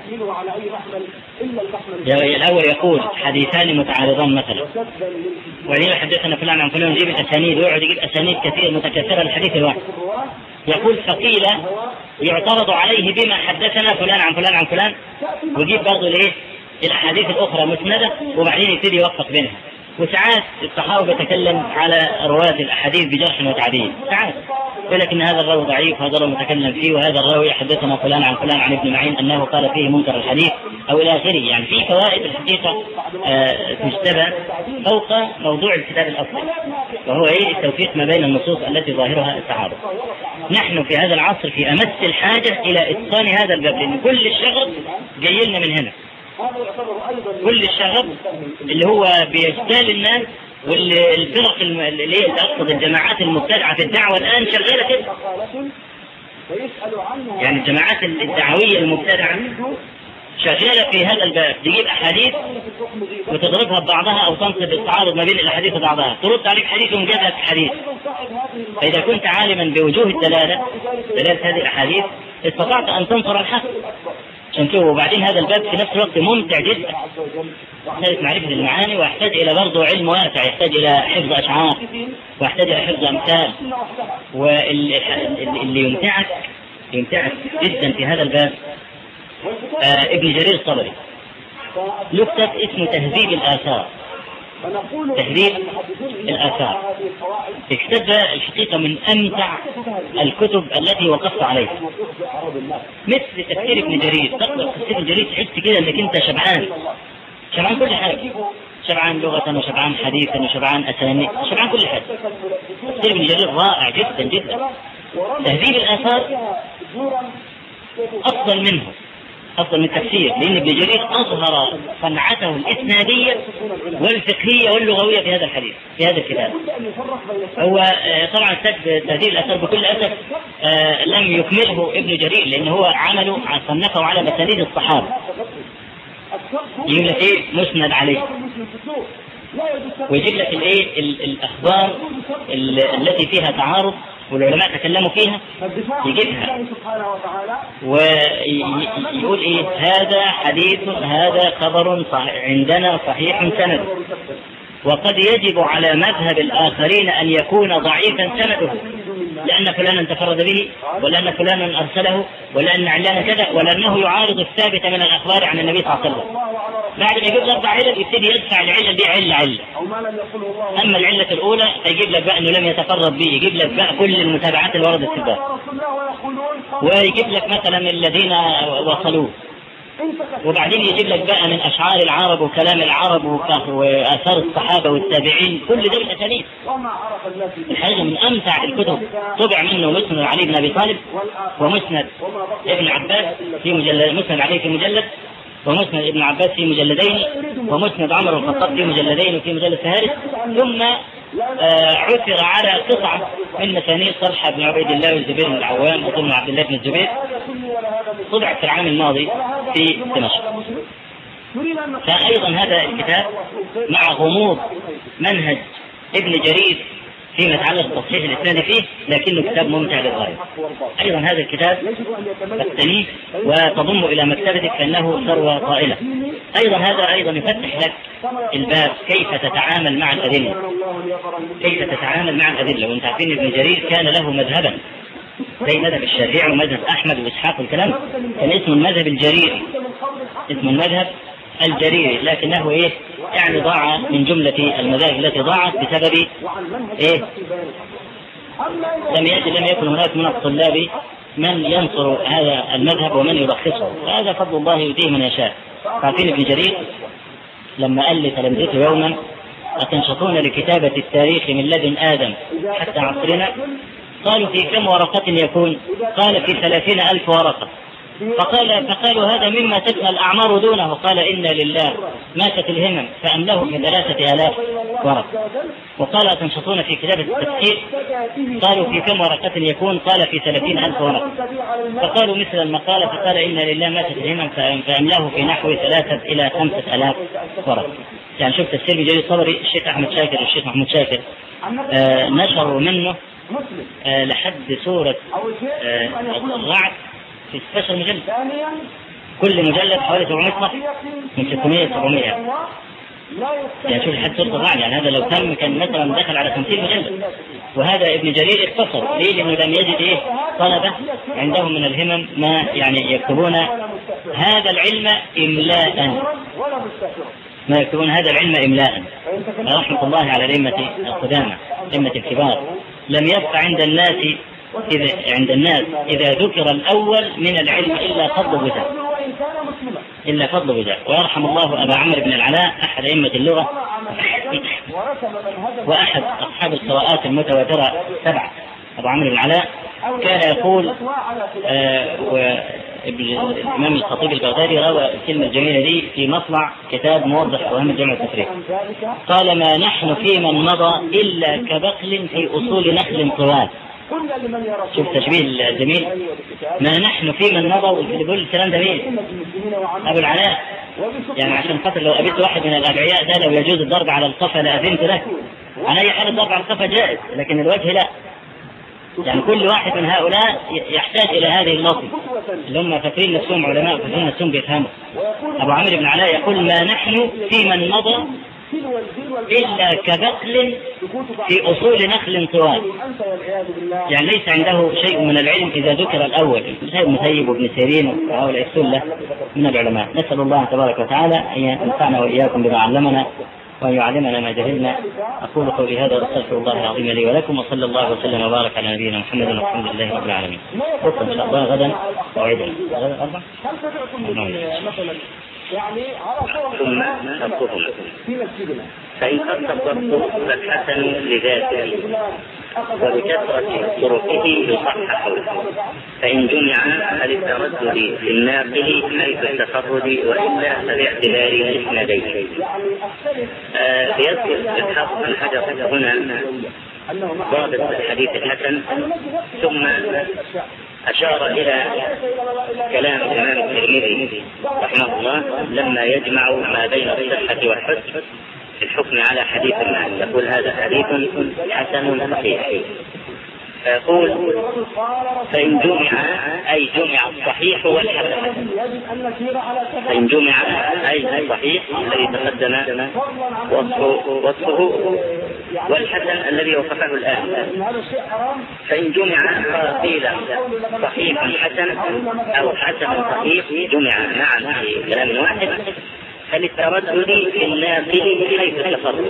الأول يقول حديثان متعارضان مثلا، وبعدين حدثنا فلان عن فلان يجيب الأسانيد ويقعد يجيب أسانيد كثير متكثرة الحديث الواحد. يقول فقيل يعترض عليه بما حدثنا فلان عن فلان عن فلان، ويجيب برضه ليه الأحاديث الأخرى مسندة وبعدين يبتدي يوفق بينها. وساعات الصحابة يتكلم على رواة الأحاديث بجرح وتعديل، ساعات يقول لك إن هذا الراوي ضعيف هذا الراوي متكلم فيه وهذا الراوي حدثنا فلان عن فلان عن ابن معين أنه قال فيه منكر الحديث أو إلى آخره. يعني في فوائد الحقيقة تجتبى فوق موضوع الكتاب الأصلي، وهو إيه؟ التوفيق ما بين النصوص التي ظاهرها التعارض. نحن في هذا العصر في أمس الحاجة إلى إتقان هذا الباب، لأن كل الشغب جاي لنا من هنا. كل الشغب اللي هو بيجتال الناس والفرق اللي هي تقصد الجماعات المبتدعة في الدعوة الآن شغالة كده. يعني الجماعات الدعوية المبتدعة شغالة في هذا الباب تجيب أحاديث وتضربها ببعضها أو تنصب التعارض ما بين الأحاديث وبعضها، ترد عليك حديث ومجاب لك حديث. فإذا كنت عالما بوجوه دلالة هذه الأحاديث استطعت أن تنصر الحق. عشان كده وبعدين هذا الباب في نفس الوقت ممتع جدا، يحتاج معرفة المعاني ويحتاج إلى برضه علم واسع، يحتاج إلى حفظ أشعار ويحتاج إلى حفظ أمثال. واللي يمتعك جدا في هذا الباب ابن جرير الطبري له كتاب اسمه تهذيب الآثار. الكتاب ده الحقيقة من أمتع الكتب التي وقفت عليها، مثل تفسير ابن جرير. تقرأ تفسير ابن جرير تحس كده انك انت شبعان كل حاجة، شبعان لغة وشبعان حديثا وشبعان أسانيد، شبعان كل حاجة. تفسير ابن جرير رائع جدا جدا. تهذيب الآثار أفضل من تفسير، لأن ابن جرير أظهر صنعته الإسنادية والفقهية واللغوية في هذا الحديث في هذا الكتاب. هو طبعا تهذيب الآثار بكل أسف لم يكمله ابن جرير، لأن هو عمله صنفه على مسانيد الصحابة، يجيب لك إيه مسند عليه، ويجيب لك الإيه الأخبار التي فيها تعارض والعلماء تكلموا فيها، يجيبها ويقول إيه هذا حديث، هذا خبر عندنا صحيح سند، وقد يجب على مذهب الآخرين أن يكون ضعيفا سنده، لأن فلانا تفرد به، ولأن فلانا أرسله، ولأن علان كذا، ولأنه يعارض الثابت من الأخبار عن النبي صلى الله عليه وسلم. بعد ما يجيب لك علل يبتدي يدفع العلل دي علة. أما العلة الأولى فيجيب لك بقى أنه لم يتفرد به، يجيب لك بقى كل المتابعات اللي وردت في الباب، ويجيب لك مثلا الذين وصلوه، وبعدين يجيب لك بقى من أشعار العرب وكلام العرب وآثار الصحابة والتابعين، كل ده بالأسانيد. الحقيقة من أمتع الكتب طبع منه مسند علي بن أبي طالب، ومسند ابن عباس في مجلد، مسند علي في مجلد، ومسند ابن عباس في مجلدين، ومسند عمر بن الخطاب في مجلدين وفي مجلد ثالث، ثم عثر على قطعة من مسانيد طلحة بن عبيد الله والزبير بن العوام وابن عبد الله بن الزبير، طبعت في العام الماضي في دمشق. فأيضا هذا الكتاب مع غموض منهج ابن جرير فيما يتعلق بتصحيح الإسناد فيه، لكنه كتاب ممتع للغاية. أيضا هذا الكتاب تستنيه وتضم إلى مكتبتك كأنه ثروة طائلة. أيضا هذا أيضا يفتح لك الباب كيف تتعامل مع الأدلة، وأنت عارفين ابن جرير كان له مذهبا زي مذهب الشافعي ومذهب أحمد وإسحاق والكلام، كان اسمه المذهب الجريري، لكنه إيه يعني ضاع من جملة المذاهب التي ضاعت بسبب إيه لم يكن هناك من الطلاب من ينصر هذا المذهب ومن يلخصه، وهذا فضل الله يؤتيه من يشاء. عارفين ابن جرير لما قال لتلامذته يوما أتنشطون لكتابة التاريخ من لدن آدم حتى عصرنا؟ قالوا في كم ورقة يكون؟ قال في 30,000 ورقة. فقالوا هذا مما تفنى الأعمار دونه. قال إنا لله ماتت الهمم فأمله في 3,000 ورقة. وقال أتنشطون في كتابة التفسير؟ قالوا في كم ورقة يكون؟ قال في 30,000 ورقة. فقالوا مثل المقالة، فقال إنا لله ماتت الهمم فأمله في نحو 3,000 إلى 5,000 ورقة. يعني شوف تفسير بجرير الطبري، الشيخ أحمد شاكر والشيخ محمود شاكر نشروا منه لحد سورة الرعد في 16 مجلد، كل مجلد حوالي 700 صفحة من 600-700. يعني شوف لحد سورة الرعد، يعني هذا لو تم كان مثلا دخل على 50 مجلد. وهذا ابن جرير اختصر ليه؟ لأنه لم يجد طلبة عندهم من الهمم ما يعني يكتبون هذا العلم إملاء، رحمة الله على الأئمة القدامى أئمة الكبار. لم يبق عند الناس إذا ذكر الأول من العلم إلا فضل بذاء. ويرحم الله أبا عمرو بن العلاء أحد أئمة اللغة وأحد أصحاب القراءات المتواترة 7. أبو عمرو بن العلاء كان يقول الإمام الخطيب البغدادي روى الكلمة الجميلة دي في مطلع كتاب موضح فهم الجمع التفريق، قال ما نحن في من مضى إلا كبقل في أصول نخل طوال. كل لمن يرى. شوف تشبيه الجميل. ما نحن في من مضى، اللي بيقول الكلام ده مين؟ أبو العلاء. يعني عشان خاطر لو قابلت واحد من الأدعياء ده لو يجوز الضرب على القفا لأذنت له. على أي حال الضرب على القفا جائز، لكن الوجه لا. يعني كل واحد من هؤلاء يحتاج إلى هذه اللفظ اللي هم فاكرين نفسهم علماء وفاكرين نفسهم بيفهموا. أبو عامر بن علاء يقول ما نحن في من مضى إلا كبقل في أصول نخل طوال. يعني ليس عنده شيء من العلم إذا ذكر الأول، زي مسيب وابن سيرين وهؤلاء السلة من العلماء. نسأل الله تبارك وتعالى أن ينفعنا وإياكم بما علمنا وأن يعلمنا ما جهلنا. أقول قولي هذا وأستغفر الله العظيم لي ولكم، وصلى الله وسلم وبارك على نبينا محمد والحمد لله رب العالمين. فرصة إن شاء الله غدا موعدنا غدا 4. يعني على ثم نذكرهم فإن قد الضبط فالحسن لذاته وبكثرة طرقه يصحح، فإن جمع فللتردد في الناقل حيث التفرد وإلا فباعتبار إسنادين. يذكر الحافظ بن حجر هنا ضابط الحديث الحسن، ثم أشار إلى كلام الإمام الترمذي رحمه الله لما يجمع ما بين الصحة والحسن في الحكم على حديث معه، يقول هذا حديث حسن صحيح. فيقول فإن جمع أي جمع الصحيح والحسن، فإن جمع أي الصحيح الذي تقدم وصفه والحسن الذي وصفه الآن. فإن جمع قيل صحيح حسن أو حسن صحيح جمع معا في كلام واحد، فللتردد في الناقل حيث التفرد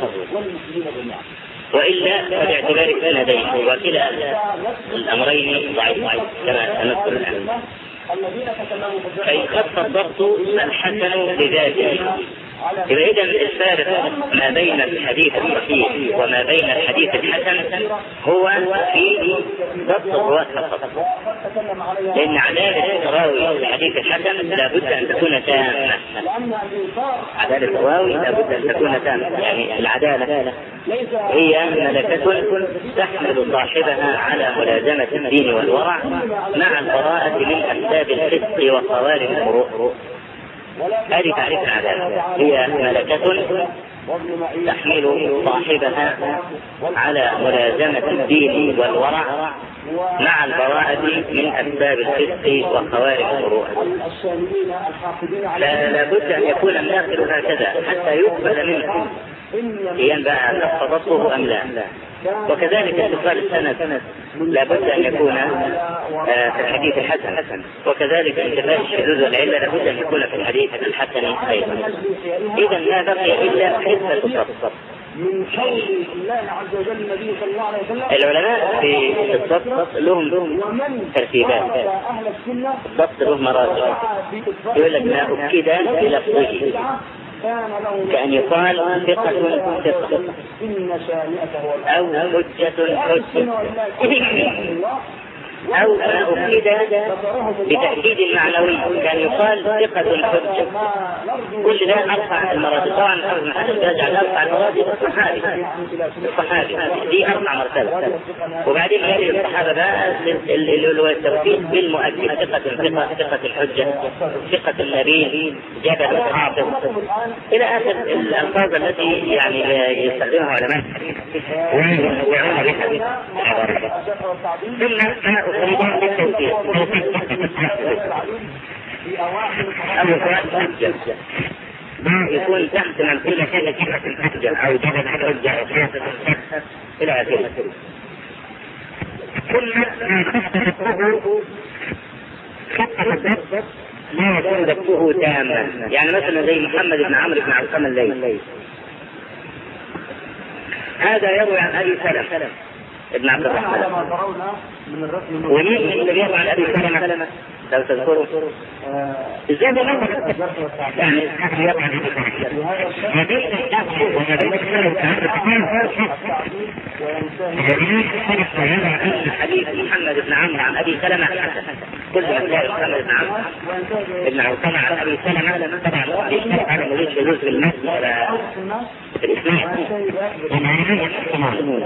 وإلا فباعتبار السندين، وكلا الأمرين ضعيف كما سنذكر الآن. فإن خف الضبط فالحسن لذاته. إذا الفارق ما بين الحديث الصحيح وما بين الحديث الحسن هو في ضبط الرواة فقط، لأن عدالة الراوي في الحديث الحسن لابد أن تكون تامة. عدالة الراوي لابد أن تكون تامة، يعني العدالة هي ملكة تحمل صاحبها على ملازمة الدين والورع مع البراءة من أسباب الفسق وخوارم المروءة. هذه تعريف العدالة، هي ملكة تحمل صاحبها على ملازمة الدين والورع مع البراءة من أسباب الفسق وخوارم المروءة. لا بد أن يكون الناقل هكذا حتى يقبل منه ينبع ضبطه أم لا. وكذلك اتصال السند لا بد أن يكون في الحديث الحسن، وكذلك انتفاء الشذوذ والعلة لا بد أن يكون في الحديث الحسن أيضا. إذا ما بقي إلا حفظ الضبط من قول الله عز وجل النبي صلى الله عليه وسلم. العلماء في الضبط لهم ترتيبات. الضبط له مراتب، يقول لك ما أكد بلفظه كأن يقال ثقة أو حجة أو ما أكد بتأكيد معنوي كان يقال ثقة حجة. كل ده أرفع المراتب. طبعا يجعل أرفع المراتب الصحابي دي أرفع مرتبة، وبعدين يأتي الصحابة بقى اللي هو التوحيد بالمؤكد ثقة الحجة، ثقة النبي، جبل حافظ إلى آخر الألفاظ التي يعني يستخدمها علماء ويعون بها. ثم أريد بالتوفيق يكون تحت من كل شيء الحجة أو جبل الحجة إلى آخره. ثم ما يكون ضبطه تاما، يعني مثلا زي محمد بن عمرو بن علقمة الليثي، هذا يروي عن أبي سلمة ابن عبد الرحمن. ومين اللي يروي عن أبي سلمة لو تذكروا ازاي ده يعني يروي عن أبي سلمة. حديث محمد بن عمرو عن أبي سلمة كل من جاء محمد بن عمرو بن علقمة عن أبي سلمة طبعا يشترك على مدير شذوذ في المسجد الإسناد أنا هذا احتمال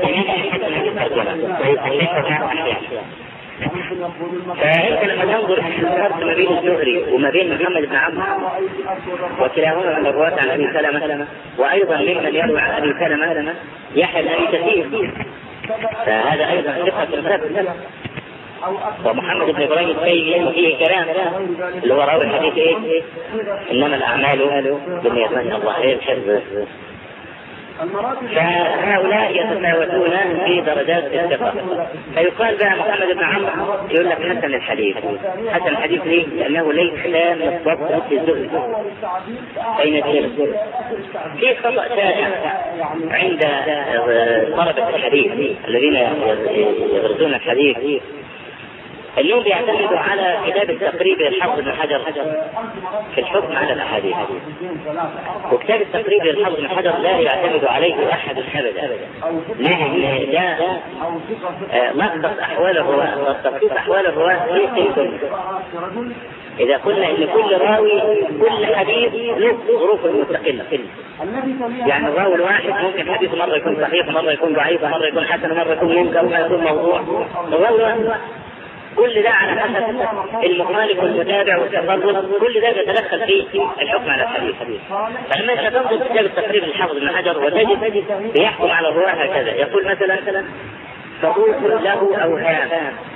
فأنت لما تنظر في ما بين الزهري وما بين محمد بن عمرو وكلاهما من الرواة عن أبي سلمة وأيضا ممن يروي عن أبي سلمة يحيى بن أبي كثير، فهذا أيضا ثقة ثابتة. ومحمد بن إبراهيم التيمي فيه كلام اللي هو راوي الحديث إيه؟ إنما الأعمال بالنيات الله يشهد. فهؤلاء يتفاوتون في درجات الثقة. فيقال بقى محمد بن عمرو يقول لك حسن الحديث. حسن الحديث ليه؟ لأنه ليس بالضبط مثل الزهري بين الجهل. في خطأ شائع عند طلبة الحديث الذين يدرسون الحديث اليوم بيعتمدوا على كتاب التقريب للحافظ بن حجر في الحكم على الأحاديث، وكتاب التقريب للحافظ بن حجر لا يعتمد عليه أحد أبدا. لأن ده لخص أحوال الرواة، تلخيص أحوال الرواة في كتب. إذا قلنا إن كل راوي كل حديث له ظروف مستقلة، يعني الراوي الواحد ممكن حديث مرة يكون صحيح مرة يكون ضعيف مرة يكون حسن مرة يكون منكر مرة يكون موضوع. الراوي كل ده على حسب المخالف والمتابع والتفرد، كل ده يتدخل في الحكم على الحديث. فلما انت تنظر في كتاب التقريب للحافظ بن حجر وتجد بيحكم على الرواه هكذا، يقول مثلا صدوق له اوهام.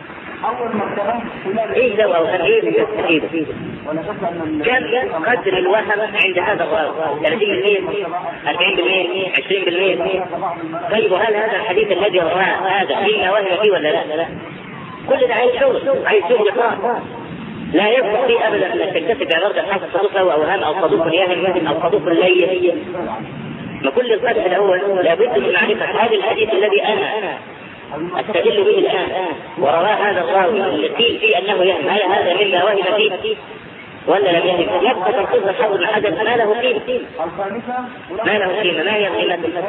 ايش له اوهام؟ ايه تستفيد؟ كم قدر الوهم عند هذا الراوي؟ 30%، 40%، 20%. طيب وهل هذا الحديث الذي رواه هذا فيه وهم فيه ولا لا؟ كل ده عايز شغل خاص. لا يصح فيه ابدا انك تكتسب بعبارة الحافظ صدوق له اوهام او صدوق يهم او صدوق لين. ما كل القدر الاول لابد من معرفة هذا الحديث الذي انا استدل به الان ورواه هذا الراوي الذي فيه انه يهم، هل هذا مما وهم فيه ولا لم يهم؟ يبقى تنقيص الحافظ بن حجر ما له قيمة، ما هي القيمة؟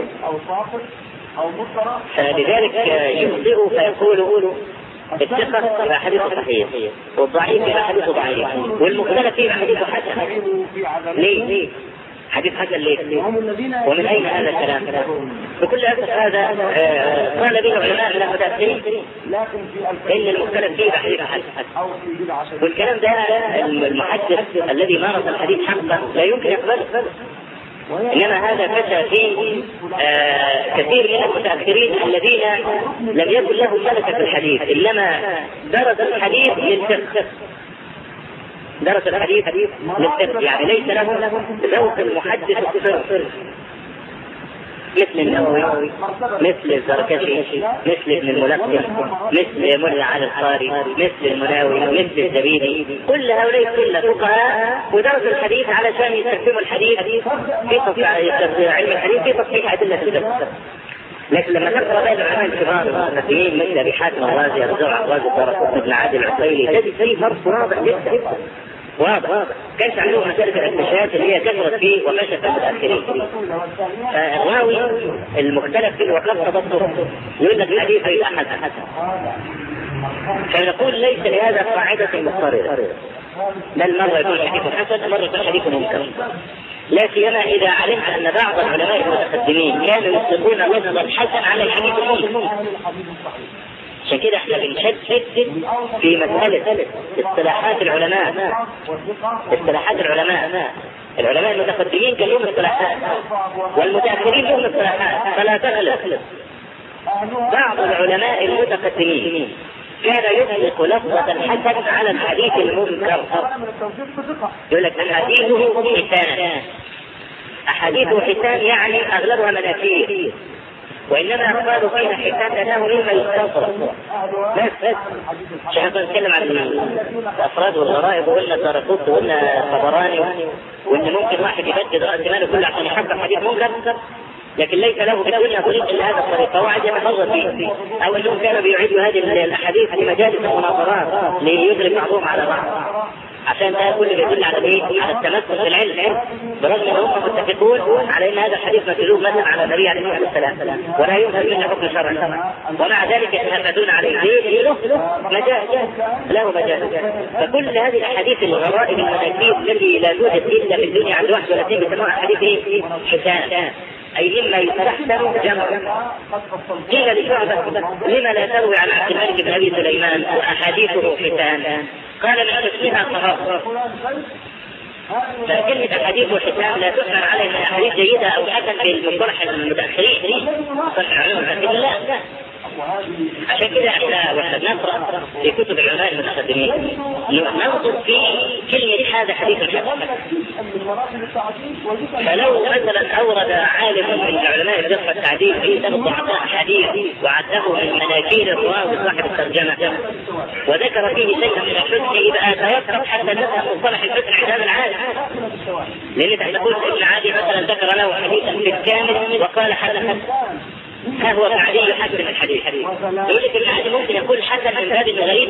فلذلك يخطئ فيقول الثقة فحديث صحيح، والضعيف فحديث ضعيف، والمختلف فيه حديث حسن. ليه؟ حديث حسن ليه؟ ومن أين هذا الكلام؟ بكل أسف هذا قال به علماء من المتأخرين إن المختلف فيه حديث حسن، والكلام ده المحدث الذي مارس الحديث حقا لا يمكن يقبله. إنما هذا فشى في كثير من المتأخرين الذين لم يكن لهم ملكة في الحديث، إنما درس الحديث للفقه، يعني ليس له ذوق المحدث الصرف مثل النووي، مثل الزركشي، مثل ابن الملقن، مثل ملا علي القاري، مثل المناوي، مثل الزبيدي. كل هؤلاء كل فقهاء ودرسوا الحديث علشان يستخدموا الحديث في علم الحديث في تصحيح أدلة الفقه. لكن لما تقرأ بين العلماء الكبار المسلمين مثل أبي حاتم الرازي، الزرع الرازي، الدرقطني، ابن عادل العقيلي، تجد فيه فرق واضح جدا. كانت عندهم مسألة الاكتشافات اللي هي كثرت فيه وفشت في المتأخرين. فالراوي المختلف فيه وقد تضبطه يقول لك حديث غير أحد. فنقول ليس لهذا قاعدة مضطردة، بل مرة يكون حديث حسن مرة يكون حديث منكر. لا سيما إذا علمت أن بعض العلماء المتقدمين كانوا يطلقون لفظ الحسن على الحديث المنكر. عشان كده احنا بنشدد في مسألة اصطلاحات العلماء المتقدمين كان لهم اصطلاحات والمتأخرين لهم اصطلاحات، فلا تغلط. بعض العلماء المتقدمين كان يطلق لفظة الحسن على الحديث المنكر، يقول لك أحاديثه حسان يعني أغلبها مناكير، وإنما قالوا فيها حسان لأنه مما يستنصر. بس مش هنتكلم عن الأفراد والغرائب وقلنا الدرقطني وقلنا الطبراني وإن ممكن واحد يبدد رأس ماله كله عشان يحقق حديث منكر، لكن ليس له في الدنيا طريق إلا هذا الطريق، فهو عايز يتفرد فيه. أو أنهم كانوا بيعيدوا هذه الأحاديث في مجالس المناظرات ليدرك بعضهم على بعض، عشان ده كله بيدل على ايه؟ على التمسك بالعلم، برغم ان هم متفقون على ان هذا الحديث مكذوب مثلا على النبي عليه الصلاه والسلام ولا يمكن منه حكم شرعي، ومع ذلك يتهمدون عليه له مجال. فكل هذه الاحاديث الغرائب المناكير التي لا توجد الا في الدنيا عند 31 بيسموها احاديث حسان، أي مما يستحسن جمعه. قيل لشعبة لما لا تروي عن عبد الملك بن أبي سليمان وأحاديثه حسان؟ قال من حسنها صحابة. فكلمة أحاديث وحسان لا تحمل عليها أحاديث جيدة أو حسن في المصطلح المتأخرين صح عليهم، لكن لا. عشان كده احنا نقرأ في كتب العلماء المتقدمين ننظر في كلمة هذا حديث حسن. فلو مثلا أورد عالم من العلماء الدقة التعديل في سبب ضعفاء حديث وعده من مناكير الراوي صاحب الترجمة وذكر فيه شيئا من الحسن، يبقى تيسر حتى نفهم مصطلح الحسن عند هذا العالم. لأن تحت قلت ابن عادي مثلا ذكر له حديثا في الكامل وقال حسن، ها هو تعديل حسن الحديث. يقول لك العادي ممكن يكون حسن من باب الغريب،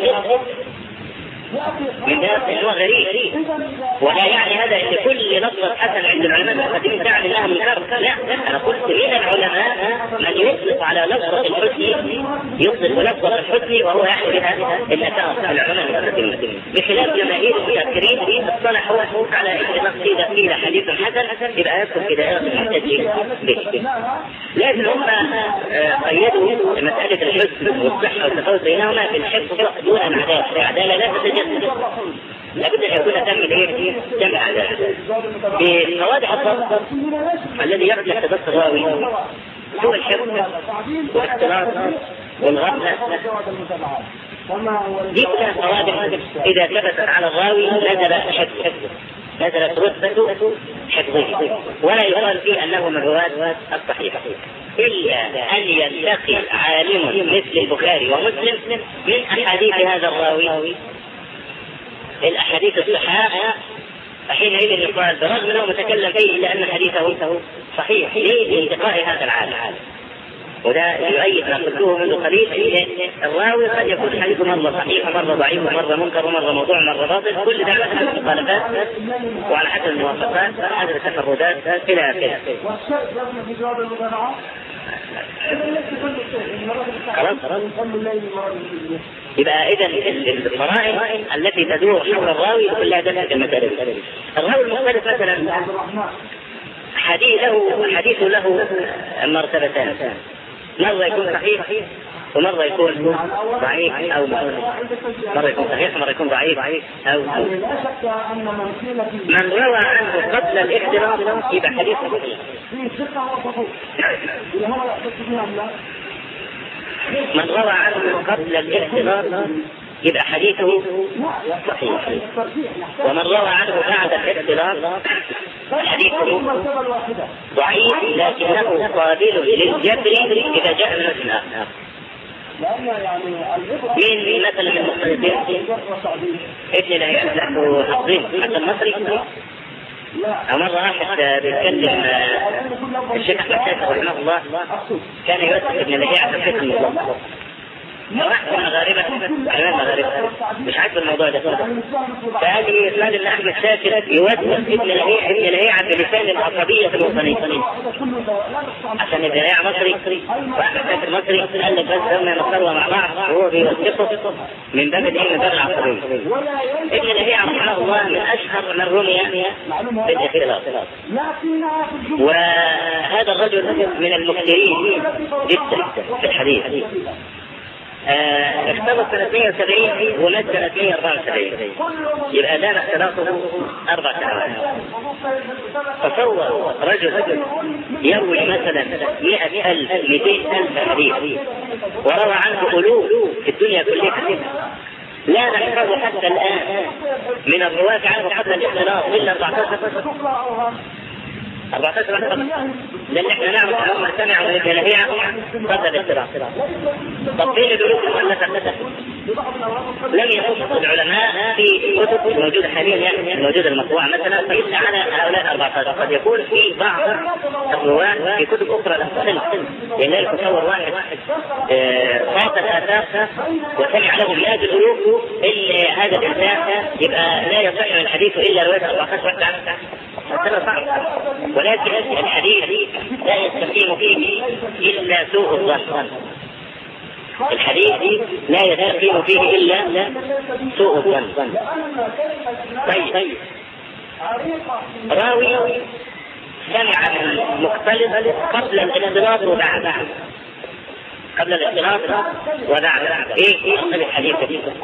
من باب انه غريب، ولا يعني هذا ان كل لفظة حسن عند العلماء المتقدمين تعني انها منكر. لا، انا قلت من العلماء من يطلق على لفظة الحسن، يطلق لفظة الحسن وهو يعني بها الاساس العلماء المتقدمين، بخلاف جماهير المتأخرين اصطلحوا على ان اذا قيل حديث حسن يبقى يدخل في دائرة المحتج به. لكن هم قيدوا مسألة الحسن والصحة والتفاوت بينهما في الحفظ دون العدالة. العدالة لا تتجسد، لابد ان يكون تم عدالة. بمواد الضبط الذي يقضي حدث الراوي هو الحفظ والاختلاط والغفلة. دي كلها مواد اذا ثبتت على الراوي نزلت رتبة حفظه، ولا يقال فيه انه من الرواة الصحيحة إلا أن يلتقي عالم مثل البخاري ومسلم من أحاديث هذا الراوي الأحاديث الصحاح، حينئذ يقال برغم أنه متكلم فيه إلا أن حديثه صحيح لانتقاء هذا العالم. وده يؤيد ما قلته منذ قليل، الراوي قد يكون حديثه مرة صحيح ومرة ضعيف ومرة منكر ومرة موضوع ومرة باطل، كل ده على حسب المخالفات وعلى حسب الموافقات وعلى حسب التفردات إلى آخره. يبقى إذا الفرائض التي تدور حول الراوي كلها دلت المسألة. الراوي المختلف مثلا حديث له مرتبتان، مرة يكون صحيح ومرة يكون ضعيف أو مرة يكون صحيح ومرة يكون ضعيف أو من روى عنه قبل الاختلاط يبقى حديث صحيح. من روى عنه قبل الاختلاط يبقى حديثه صحيح، ومن روى عنه بعد الاختلاط حديثه ضعيف لكنه قابل للجبر إذا جاء من وجه آخر. من مثلا من المختلفين ابن لهيعة له حفظين حتى المصري، أو مرة واحد بيتكلم الشيخ أحمد شاكر رحمه الله كان يوثق ابن لهيعة في الفقه المطلق، واحد من المغاربة مش عارف الموضوع ده، فقال ان احمد شاكر يوثق ابن لهيعة بلسان العصبية الوطنية، عشان ابن لهيعة مصري واحمد شاكر مصري، قال لك بس هم ينصروا مع بعض وهو بيوثقه من باب من باب العصبية. ابن لهيعة رحمه الله من اشهر من رمي بالاختلاط، وهذا الرجل من المكثرين جدا في الحديث. اختلط سنة 170 ومات سنة 174، يبقى دام اختلاطه 4 سنوات. تصور رجل يروي مثلا 100,000 200,000 حديث وروى عنه ألوف في الدنيا كلها، لا نحفظ حتى الآن من الرواة عنه قبل الاختلاط إلا 14 لأن احنا نعرف أنهم سمعوا من الجلهية قبل الاختلاط. طب فين الدروس المؤلفة؟ لم ينص العلماء في كتب موجودة حاليا يعني الموجودة المطبوعة مثلا إلا على هؤلاء 14. قد يكون في بعض الرواة في كتب أخرى لم تصل، لأن تصور واحد خاطب آثار وسمع له مئات الألوف إلا هذا الإنسان يبقى لا يصح من الحديث إلا رواية 14 واحدة عنه. هذا صعب، ولكن الحديث لا يستقيم فيه إلا سوء الظن. الحديث لا يستقيم فيه إلا سوء الظن. طيب راوي سمع من مختلف قبل الاختلاط وبعد. قبل الاختلاط وبعد. ايه اصل الحديث؟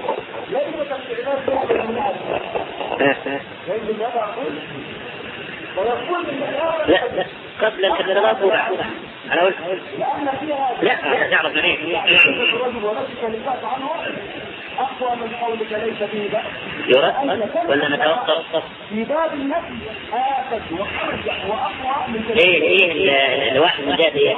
لا قبل الاختلاط وبعد. انا قلت لا تعرف منين؟ أقوى من قولك ليس به بأس يرد ولا نتوقف؟ في باب النفي آفت وأرجح وأقوى من ايه الواحد من جهة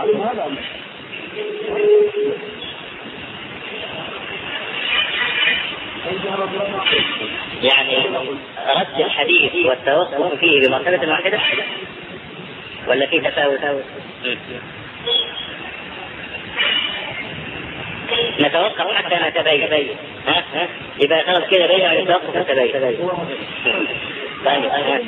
يعني رد الحديث والتوقف فيه بمرتبة واحدة ولا في تفاوت؟ نتوقف حتى نتبين. يبقى خلاص كده بيع نتوقف نتبين. طيب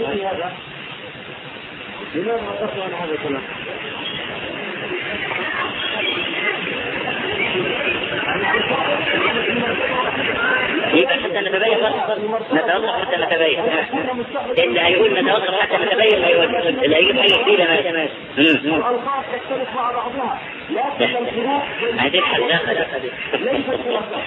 يبقى حتى نتبين نتوقف حتى نتبين. اللي هيقول نتوقف حتى نتبين لا يوجد، اللي هيجيب حاجة جديدة ماشي. الألفاظ تختلف مع بعضها لكن الفروق هذه الحلقة ليست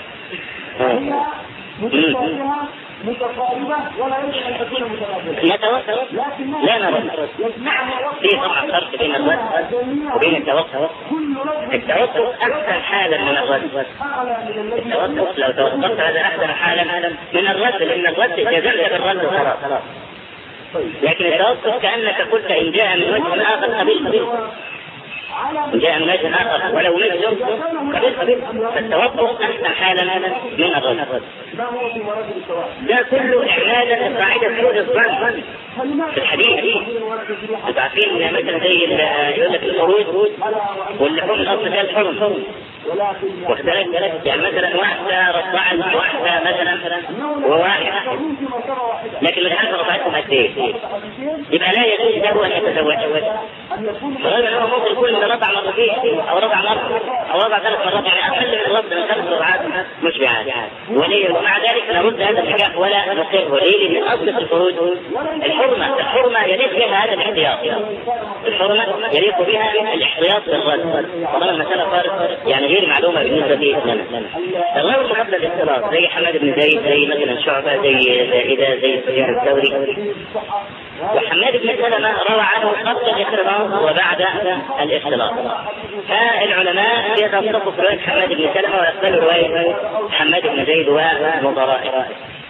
متشابهة متقاربة ولا يمكن أن تكون متقاربة. نتوقف لا نرد. في طبعا فرق بين الرد وبين التوقف. التوقف أحسن حالا من الرد. التوقف لو توقفت هذا أحسن حالا من الرد، لأن الرد جزمت بالرد وخلاص. لكن التوقف كأنك قلت إن جاء من وجه آخر قبيل جاء من وجه آخر ولو مثله قبيل. فالتوقف أحسن حالا من الرد. ده كله إعلان القاعدة سوء الظن في الحديث. عارفين مثلا زي يقول لك الخروج واللحوم الأصل فيها الحرم، وكذلك يعني مثلا واحدة رضعت واحدة مثلا وواحدة، لكن مش عارف رضعتهم قد ايه، يبقى لا يجوز له أن يتزوج. فرغم أنه ممكن يكون من رضع مرتين أو رضع مرة أو رضع 3 مرات، يعني أقل من الرضع من 5 رضعات مشبعات، ومع ذلك نرد هذا النكاح ولا نصيره. ليه؟ لأن أصل الخروج الحرمة يليق بها هذا الاحتياط. الحرمة يليق بها الاحتياط بالرد. طبعا المسألة صارت يعني غير معلومة بالنسبة لنا. الرجل قبل الاختلاط زي حماد بن زيد، زي مثلا شعبة، زي زائدة، زي سفيان الثوري. وحماد بن سلمة روى عنه قبل الاختلاط وبعد الاختلاط. فالعلماء يتصفوا في رواية حماد بن سلمة ويقبلوا رواية حماد بن زيد ومضرائه.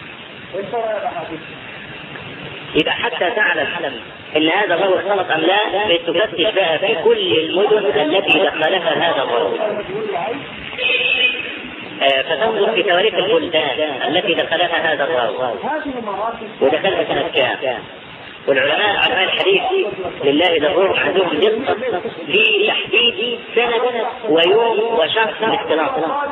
إذا حتى تعلم إن هذا الرجل اختلط أم لا، فتفتش بقى في كل المدن التي دخلها هذا الرجل، فتنظر في تواريخ البلدان التي دخلها هذا الرجل ودخلها سنة كام. والعلماء علماء الحديث لله درهم عندهم دقة في تحديد سنة ويوم وشهر الاختلاط،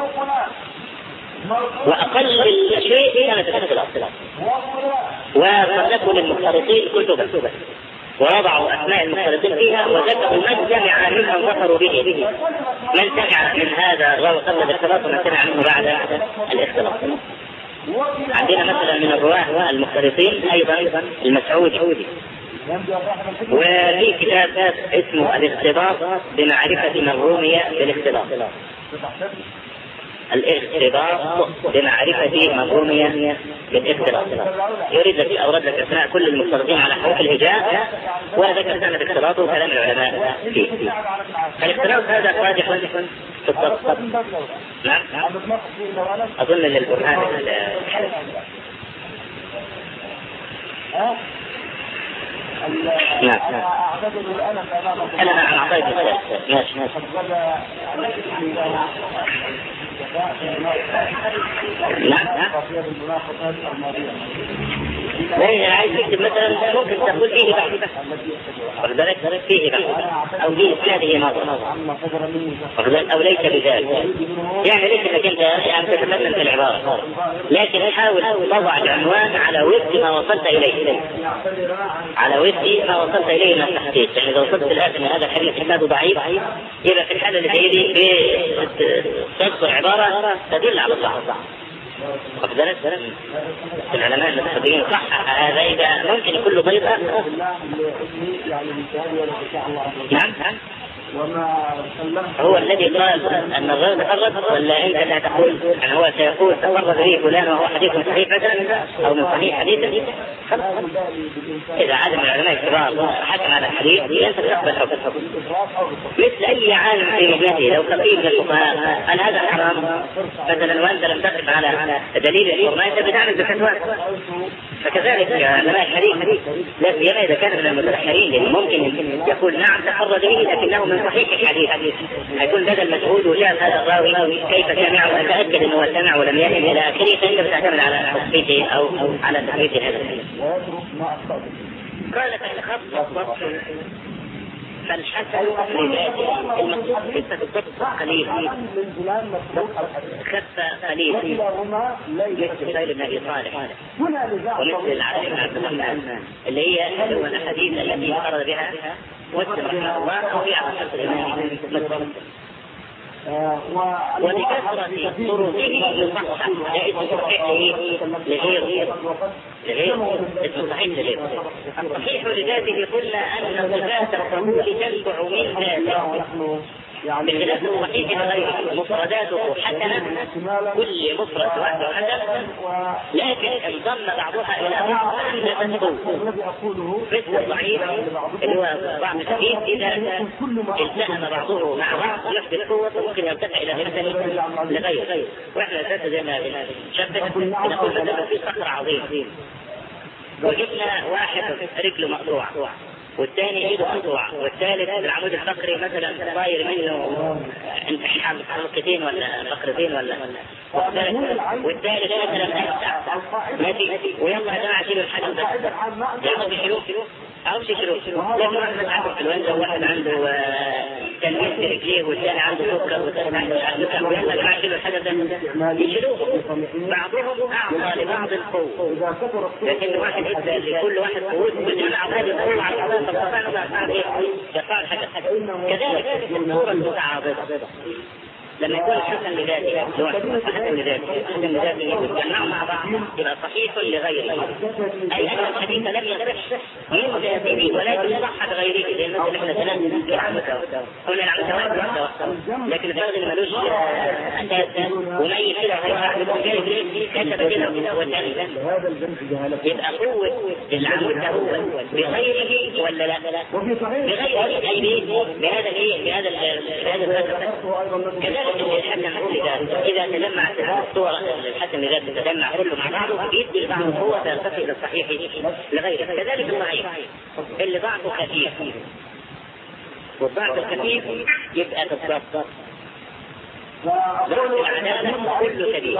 وأقل شيء سنة الاختلاط. وصنفوا للمختلطين كتبا ووضعوا أسماء المختلطين فيها وذكروا من سمع ممن ظفروا به، من سمع من هذا الراوي قبل الاختلاط ومن سمع منه بعد الاختلاط. عندنا مثلا من الرواه المختلطين أيضا المسعودي، وفي كتاب اسمه الاختلاط بمعرفة من رمي بالاختلاط. الاختلاط بمعرفة من رمي بالاختلاط. يريد لك أورد لك أسماء كل المختلطين على حروف الهجاء وذكر سنة الاختلاط وكلام العلماء فيه. الاختلاط هذا قادح في الضبط. نعم أظن للبرهان نعم أنا أعطيت ماشي نعم. لا عايز تكتب مثلا ممكن تقول فيه بعد وذلك فيه بعد أو فيه هذه مرة أو ليس بذلك، يعني ليس انك انت يعني تتمثل في العبارة، لكن حاول تضع العنوان على وفق ما وصلت إليه، على وفق ما وصلت إليه من التحقيق. يعني إذا وصلت الآن من هذا الحديث إسناده ضعيف، يبقى في الحالة اللي زي دي بتصدر عبارة تدل على الضعف. وكذلك العلماء المتقدمين صح هذا إذا ممكن يكون له ضيف آخر. نعم هو الذي قال أن الغير تفرد ولا أنت لا تقول أن هو سيقول تفرد به فلان وهو حديث صحيح مثلا أو من صحيح حديث. إذا عالم العلماء الكبار حكم على الحديث أنت تقبل حكم مثل أي عالم في مهنته. لو قيل للفقهاء أن هذا حرام مثلا وأنت لم تقف على دليل الحرمة أنت بتعمل بفتوى. فكذلك علماء الحديث لا سيما إذا كان من المتأخرين ممكن يقول نعم تفرد به لكنه من صحيح الحديث هيكون بدل مجهود وشاف هذا الراوي كيف سمع وتأكد أنه سمع ولم يهم إلى آخره فأنت بتعتمد على تصحيحه أو على تثبيت هذا الحديث. قال فالخط فالحسن لذاته المقصود خفة الضبط قليل خفة قليل مثل سهيل بن أبي صالح ومثل العاصم بن عبد الرحمن اللي هي هو الأحاديث التي انفرد بها مسلم رحمه الله وهي عن حفظ الإمام مسلم. ولكثرة طرقه يصحح لا اسم صحيح لغير اسم صحيح لغير. الصحيح لذاته قلنا أن صفات القبول تنبع من ذاته بخلاف الصحيح لغيره مفرداته حسنة كل مفرد وحده حسن لكن انضم بعضها إلى بعض أحدث قوة. مثل الضعيف اللي هو ضعف خفيف إذا التهم بعضه مع بعض يحدث قوة ممكن يرتفع إلى حسن لغيره. وإحنا أساسا زي ما بنشبه نقول مثلا في صخر عظيم وجدنا واحد رجله مقطوع والثاني ايده مقطوع والثالث العمود الفقري مثلا طاير منه انتحام حلقتين ولا فقرتين ولا والثالث مثلا ماشي ويلا يا جماعه شيلوا الحجم ده ياخذ يشيلوه او يشيلوه لكن واحد عنده انفلونزا وواحد عنده تنميل في رجليه والثاني عنده سكر والثاني عنده سكر ويلا يا جماعه شيلوا الحجم ده يشيلوه. بعضهم اعطى لبعض القوه لكن واحد ادى لكل واحد قوه وجمع هذه القوه على العضلات فاستطاعوا يرفعوا الحجم. كذلك الصوره المتعاضده لما يكون حسن لذاته حسن لذاته يجمعوا مع بعض يبقى صحيح لغيره أي أن الحديث لم يصح من ذاته ولكن صح بغيره لأنه نحن ثلاث قلنا العمل لكن الفرد اللي ملوش أساس ومأي كده كتب كده والثاني يبقى قوة العمود هو بغيره ولا لا؟ بغيره أي بهذا كذلك إذا تجمعت الصورة الحسن لذاته تجمع كله مع بعضه يدي لبعض القوة فيرتقي إلى الصحيح لغيره. كذلك الضعيف اللي ضعفه خفيف والضعف الخفيف يبقى تتضبط. ضعف العدالة كله شديد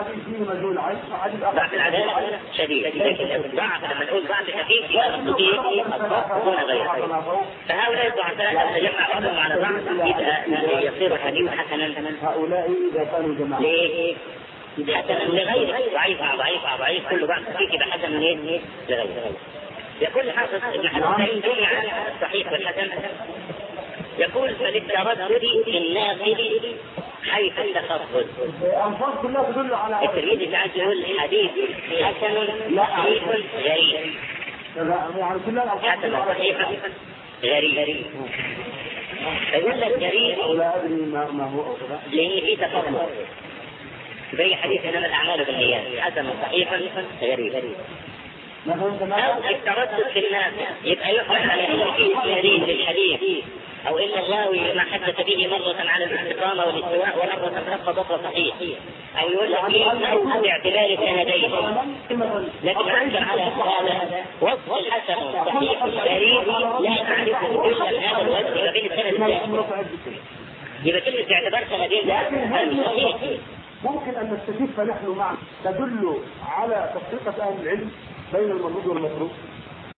ضعف العدالة شديد لكن الضعف لما نقول ضعف خفيف يبقى مستطيع الضبط دون غيره. فهؤلاء الضعفاء تجمع بعضهم على بعض يبقى يصير الحديث حسنا. هؤلاء إذا كانوا جماعة ليه؟ حسنا لغيره ضعيف كل ضعف خفيف يبقى حسنا لغيره. يقول حافظ ابن حسن جمع الصحيح والحسن يقول فللتردد في الناقل حيث التخصص. الترمذي تعالى يقول حديث حسن صحيح غريب حسن صحيح غريب فيقول لك غريب لأن فيه تخصص زي حديث إنما الأعمال بالنيات حسن صحيح غريب. أو التردد في الناس يبقى يحمل على أن فيه إسنادين للحديث أو إن الراوي ما حدث به مرة على الاستقامة والاستواء ومرة تلقى ضبط صحيح أو يقول لك أو باعتبار سندين. لكن عندنا على هذا وصف الحسن صحيح غريب لا تعرفه إلا هذا الوصف ما بين السند والسند يبقى كلمة باعتبار سندين ده هذا صحيح. ممكن أن نستفيد فنحن معا تدل على تفرقة أهل العلم بين المردود والمتروك.